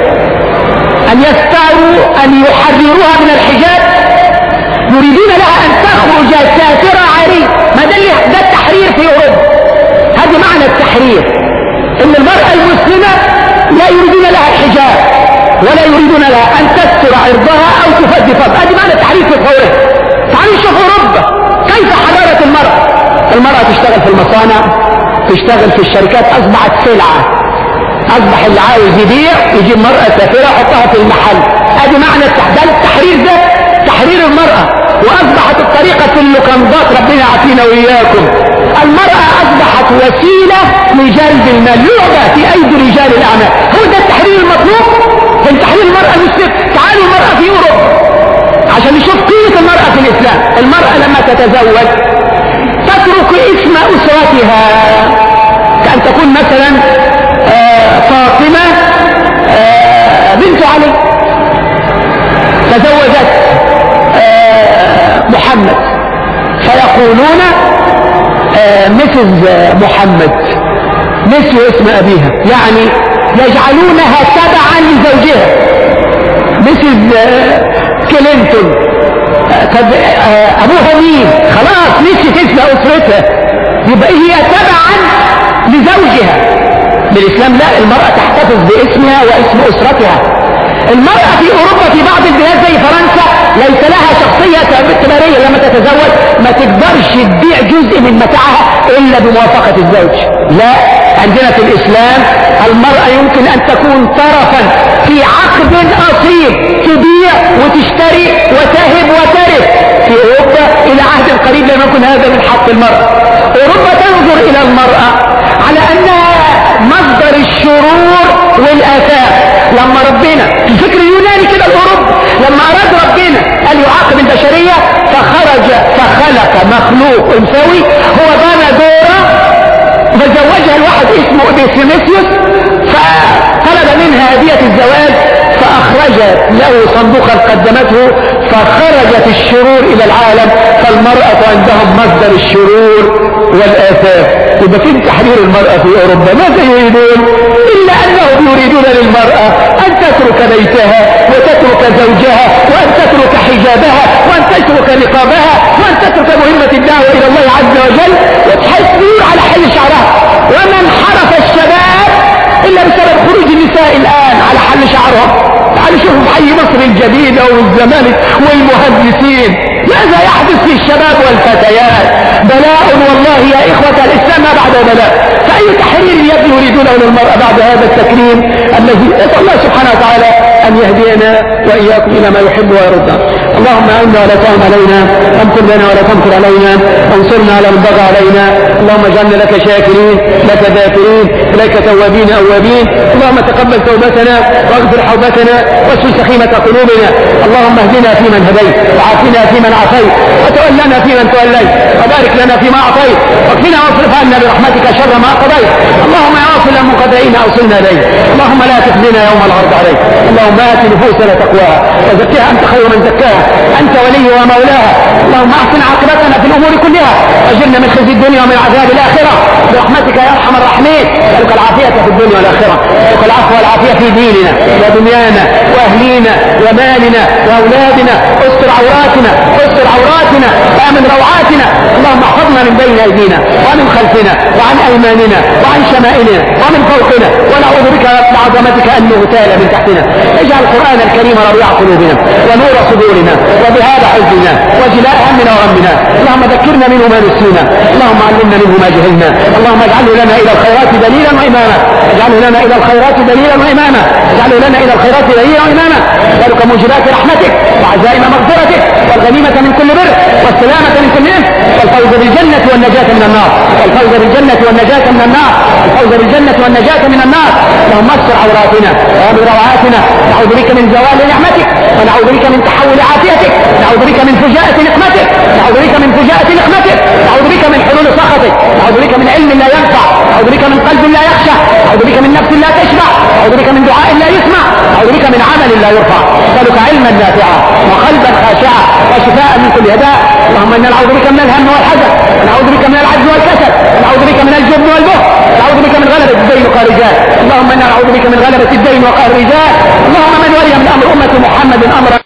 أن يستعروا أن يحرروها من الحجاب. يريدون لها أن تخرج ساترة عارية. ما ده التحرير في أوروبا. هذا معنى التحرير، إن المرأة المسلمة لا يريدون لها الحجاب ولا يريدون لها أن تستر عرضها أو تفدي فرض. هذا معنى التحرير في الفورة. تعالوا شوف أوروبا كيف حررت المرأة. المرأة تشتغل في المصانع، تشتغل في الشركات، أصبحت سلعة. أصبح اللي عاوز يبيع يجيب مرأة سافرة يحطها في المحل. هذا معنى التحرير. ده تحرير المرأة. وأصبحت الطريقة اللوكندات ربنا يعافينا وإياكم. المرأة أصبحت وسيلة لجلب المال، لعبة في أيدي رجال الأعمال. هو ده التحرير المطلوب من تحرير المرأة المسلمة. تعالوا المرأة في أوروبا عشان نشوف قيمة المرأة في الإسلام. المرأة لما تتزوج تترك اسم أسرتها، كأن تكون مثلا فاطمة بنت علي تزوجت محمد فيقولون مسز محمد نسي اسم أبيها، يعني يجعلونها تبعا لزوجها. مسز كلينتون أبوها مين؟ خلاص نسيت اسم أسرتها، يبقى هي تبعا لزوجها. بالإسلام لا، المرأة تحتفظ باسمها واسم أسرتها. المرأة في أوروبا في بعض البلاد زي فرنسا ليس لها شخصية اعتبارية. لما تتزوج ما تقدرش تبيع جزء من متاعها إلا بموافقة الزوج. لا، عندنا في الإسلام المرأة يمكن أن تكون طرفا في عقد أصيل، تبيع وتشتري وتهب وترث. في أوروبا إلى عهد قريب لم يكن هذا من حق المرأة. أوروبا تنظر إلى المرأة على أنها مصدر الشرور والآثام. لما ربنا في الفكر اليوناني كده الأوروبي لما أراد ربنا أن يعاقب البشرية فخلق مخلوق أنثوي هو بنى دورة فزوجها الواحد اسمه اوديسيميسيوس، فطلب منها هدية الزواج فأخرجت له صندوقا قدمته فخرجت الشرور إلى العالم. فالمرأة عندهم مصدر الشرور والآثام. يبقى في تحرير المرأة في أوروبا. ماذا يريدون؟ إلا أنهم يريدون للمرأة أن تترك بيتها وتترك زوجها وأن تترك حجابها وأن تترك نقابها وأن تترك مهمة الدعوة إلى الله عز وجل وتحسن على حل شعرها. ومن حرف الشباب إلا بسبب خروج النساء الآن على حل شعرهم. تعالوا شوفوا في حي مصر الجديدة والزمالك والمهندسين ماذا يحدث في الشباب والفتيات. بلاء والله يا إخوة الإسلام ما بعد بلاء. فأي تحرير يد يريدونه للمرأة بعد هذا التكريم الذي أسأل الله سبحانه وتعالى أن يهدينا وإياكم إلى ما يحب ويرضى. اللهم أعنا ولا تعن علينا، امكر لنا ولا تمكر علينا، انصرنا على من بغى علينا. اللهم اجعلنا لك شاكرين لك ذاكرين إليك توابين أوابين. اللهم تقبل توبتنا واغفر حوبتنا واسل سخيمة قلوبنا. اللهم اهدنا فيمن هديت وعافنا فيمن عافيت وتولنا فيمن توليت وبارك لنا فيما أعطيت واكفنا واصرف عنا برحمتك شر ما قضيت. اللهم يا واصل المنقطعين أوصلنا إليك. اللهم لا تخزنا يوم العرض عليك. اللهم آت نفوسنا تقواها وزكها أنت خير من زكاها أنت ولي ومولاها. اللهم أحسن عاقبتنا في الأمور كلها واجرنا من خزي الدنيا ومن عذاب الآخرة برحمتك يا أرحم الراحمين. نسألك العافية في الدنيا والآخرة، نسألك العفو والعافية في ديننا ودنيانا وأهلينا ومالنا وأولادنا. استر عوراتنا استر عوراتنا وامن روعاتنا. اللهم احفظنا من بين أيدينا ومن خلفنا وعن أيماننا وعن شمائلنا ومن فوقنا، ونعوذ بك بعظمتك أن نغتال من تحتنا. اجعل القرآن الكريم ربيع قلوبنا ونور صدورنا وذهاب حزننا وجلاء همنا وغمنا. اللهم ذكرنا منه ما نسينا، اللهم علمنا منه ما جهلنا. اللهم اجعله لنا إلى الخيرات دليلا وإماما، اجعله لنا إلى الخيرات دليلا وإماما، اجعله لنا إلى الخيرات دليلا وإماما. نسألك موجبات رحمتك وعزائم مغفرتك والغنيمة من كل بر والسلامة من كل إثم والفوز بالجنة والنجاة من النار، والفوز بالجنة والنجاة من النار، الفوز بالجنة والنجاة من النار. اللهم استر عوراتنا وامن روعاتنا. نعوذ بك من زوال نعمتك ونعوذ بك من تحول عافيتك، نعوذ بك من فجاءة نقمتك، نعوذ بك من فجاءة نقمتك، نعوذ بك من حلول سخطك، نعوذ بك من علم لا ينفع، نعوذ بك من قلب لا يخشع، نعوذ بك من نفس لا تشبع، نعوذ بك من دعاء لا يسمع، نعوذ بك من عمل لا يرفع. نسألك علما نافعا وقلبا خاشعا وشفاء من كل داء. اللهم انا نعوذ بك من الهم والحزن، ونعوذ بك من العجز والكسل، ونعوذ بك من الجبن والبخل، ونعوذ بك من غلبة الدين وقهر الرجال. اللهم انا نعوذ بك من غلبة الدين وقهر الرجال. اللهم من ولي من امر امة محمد امرا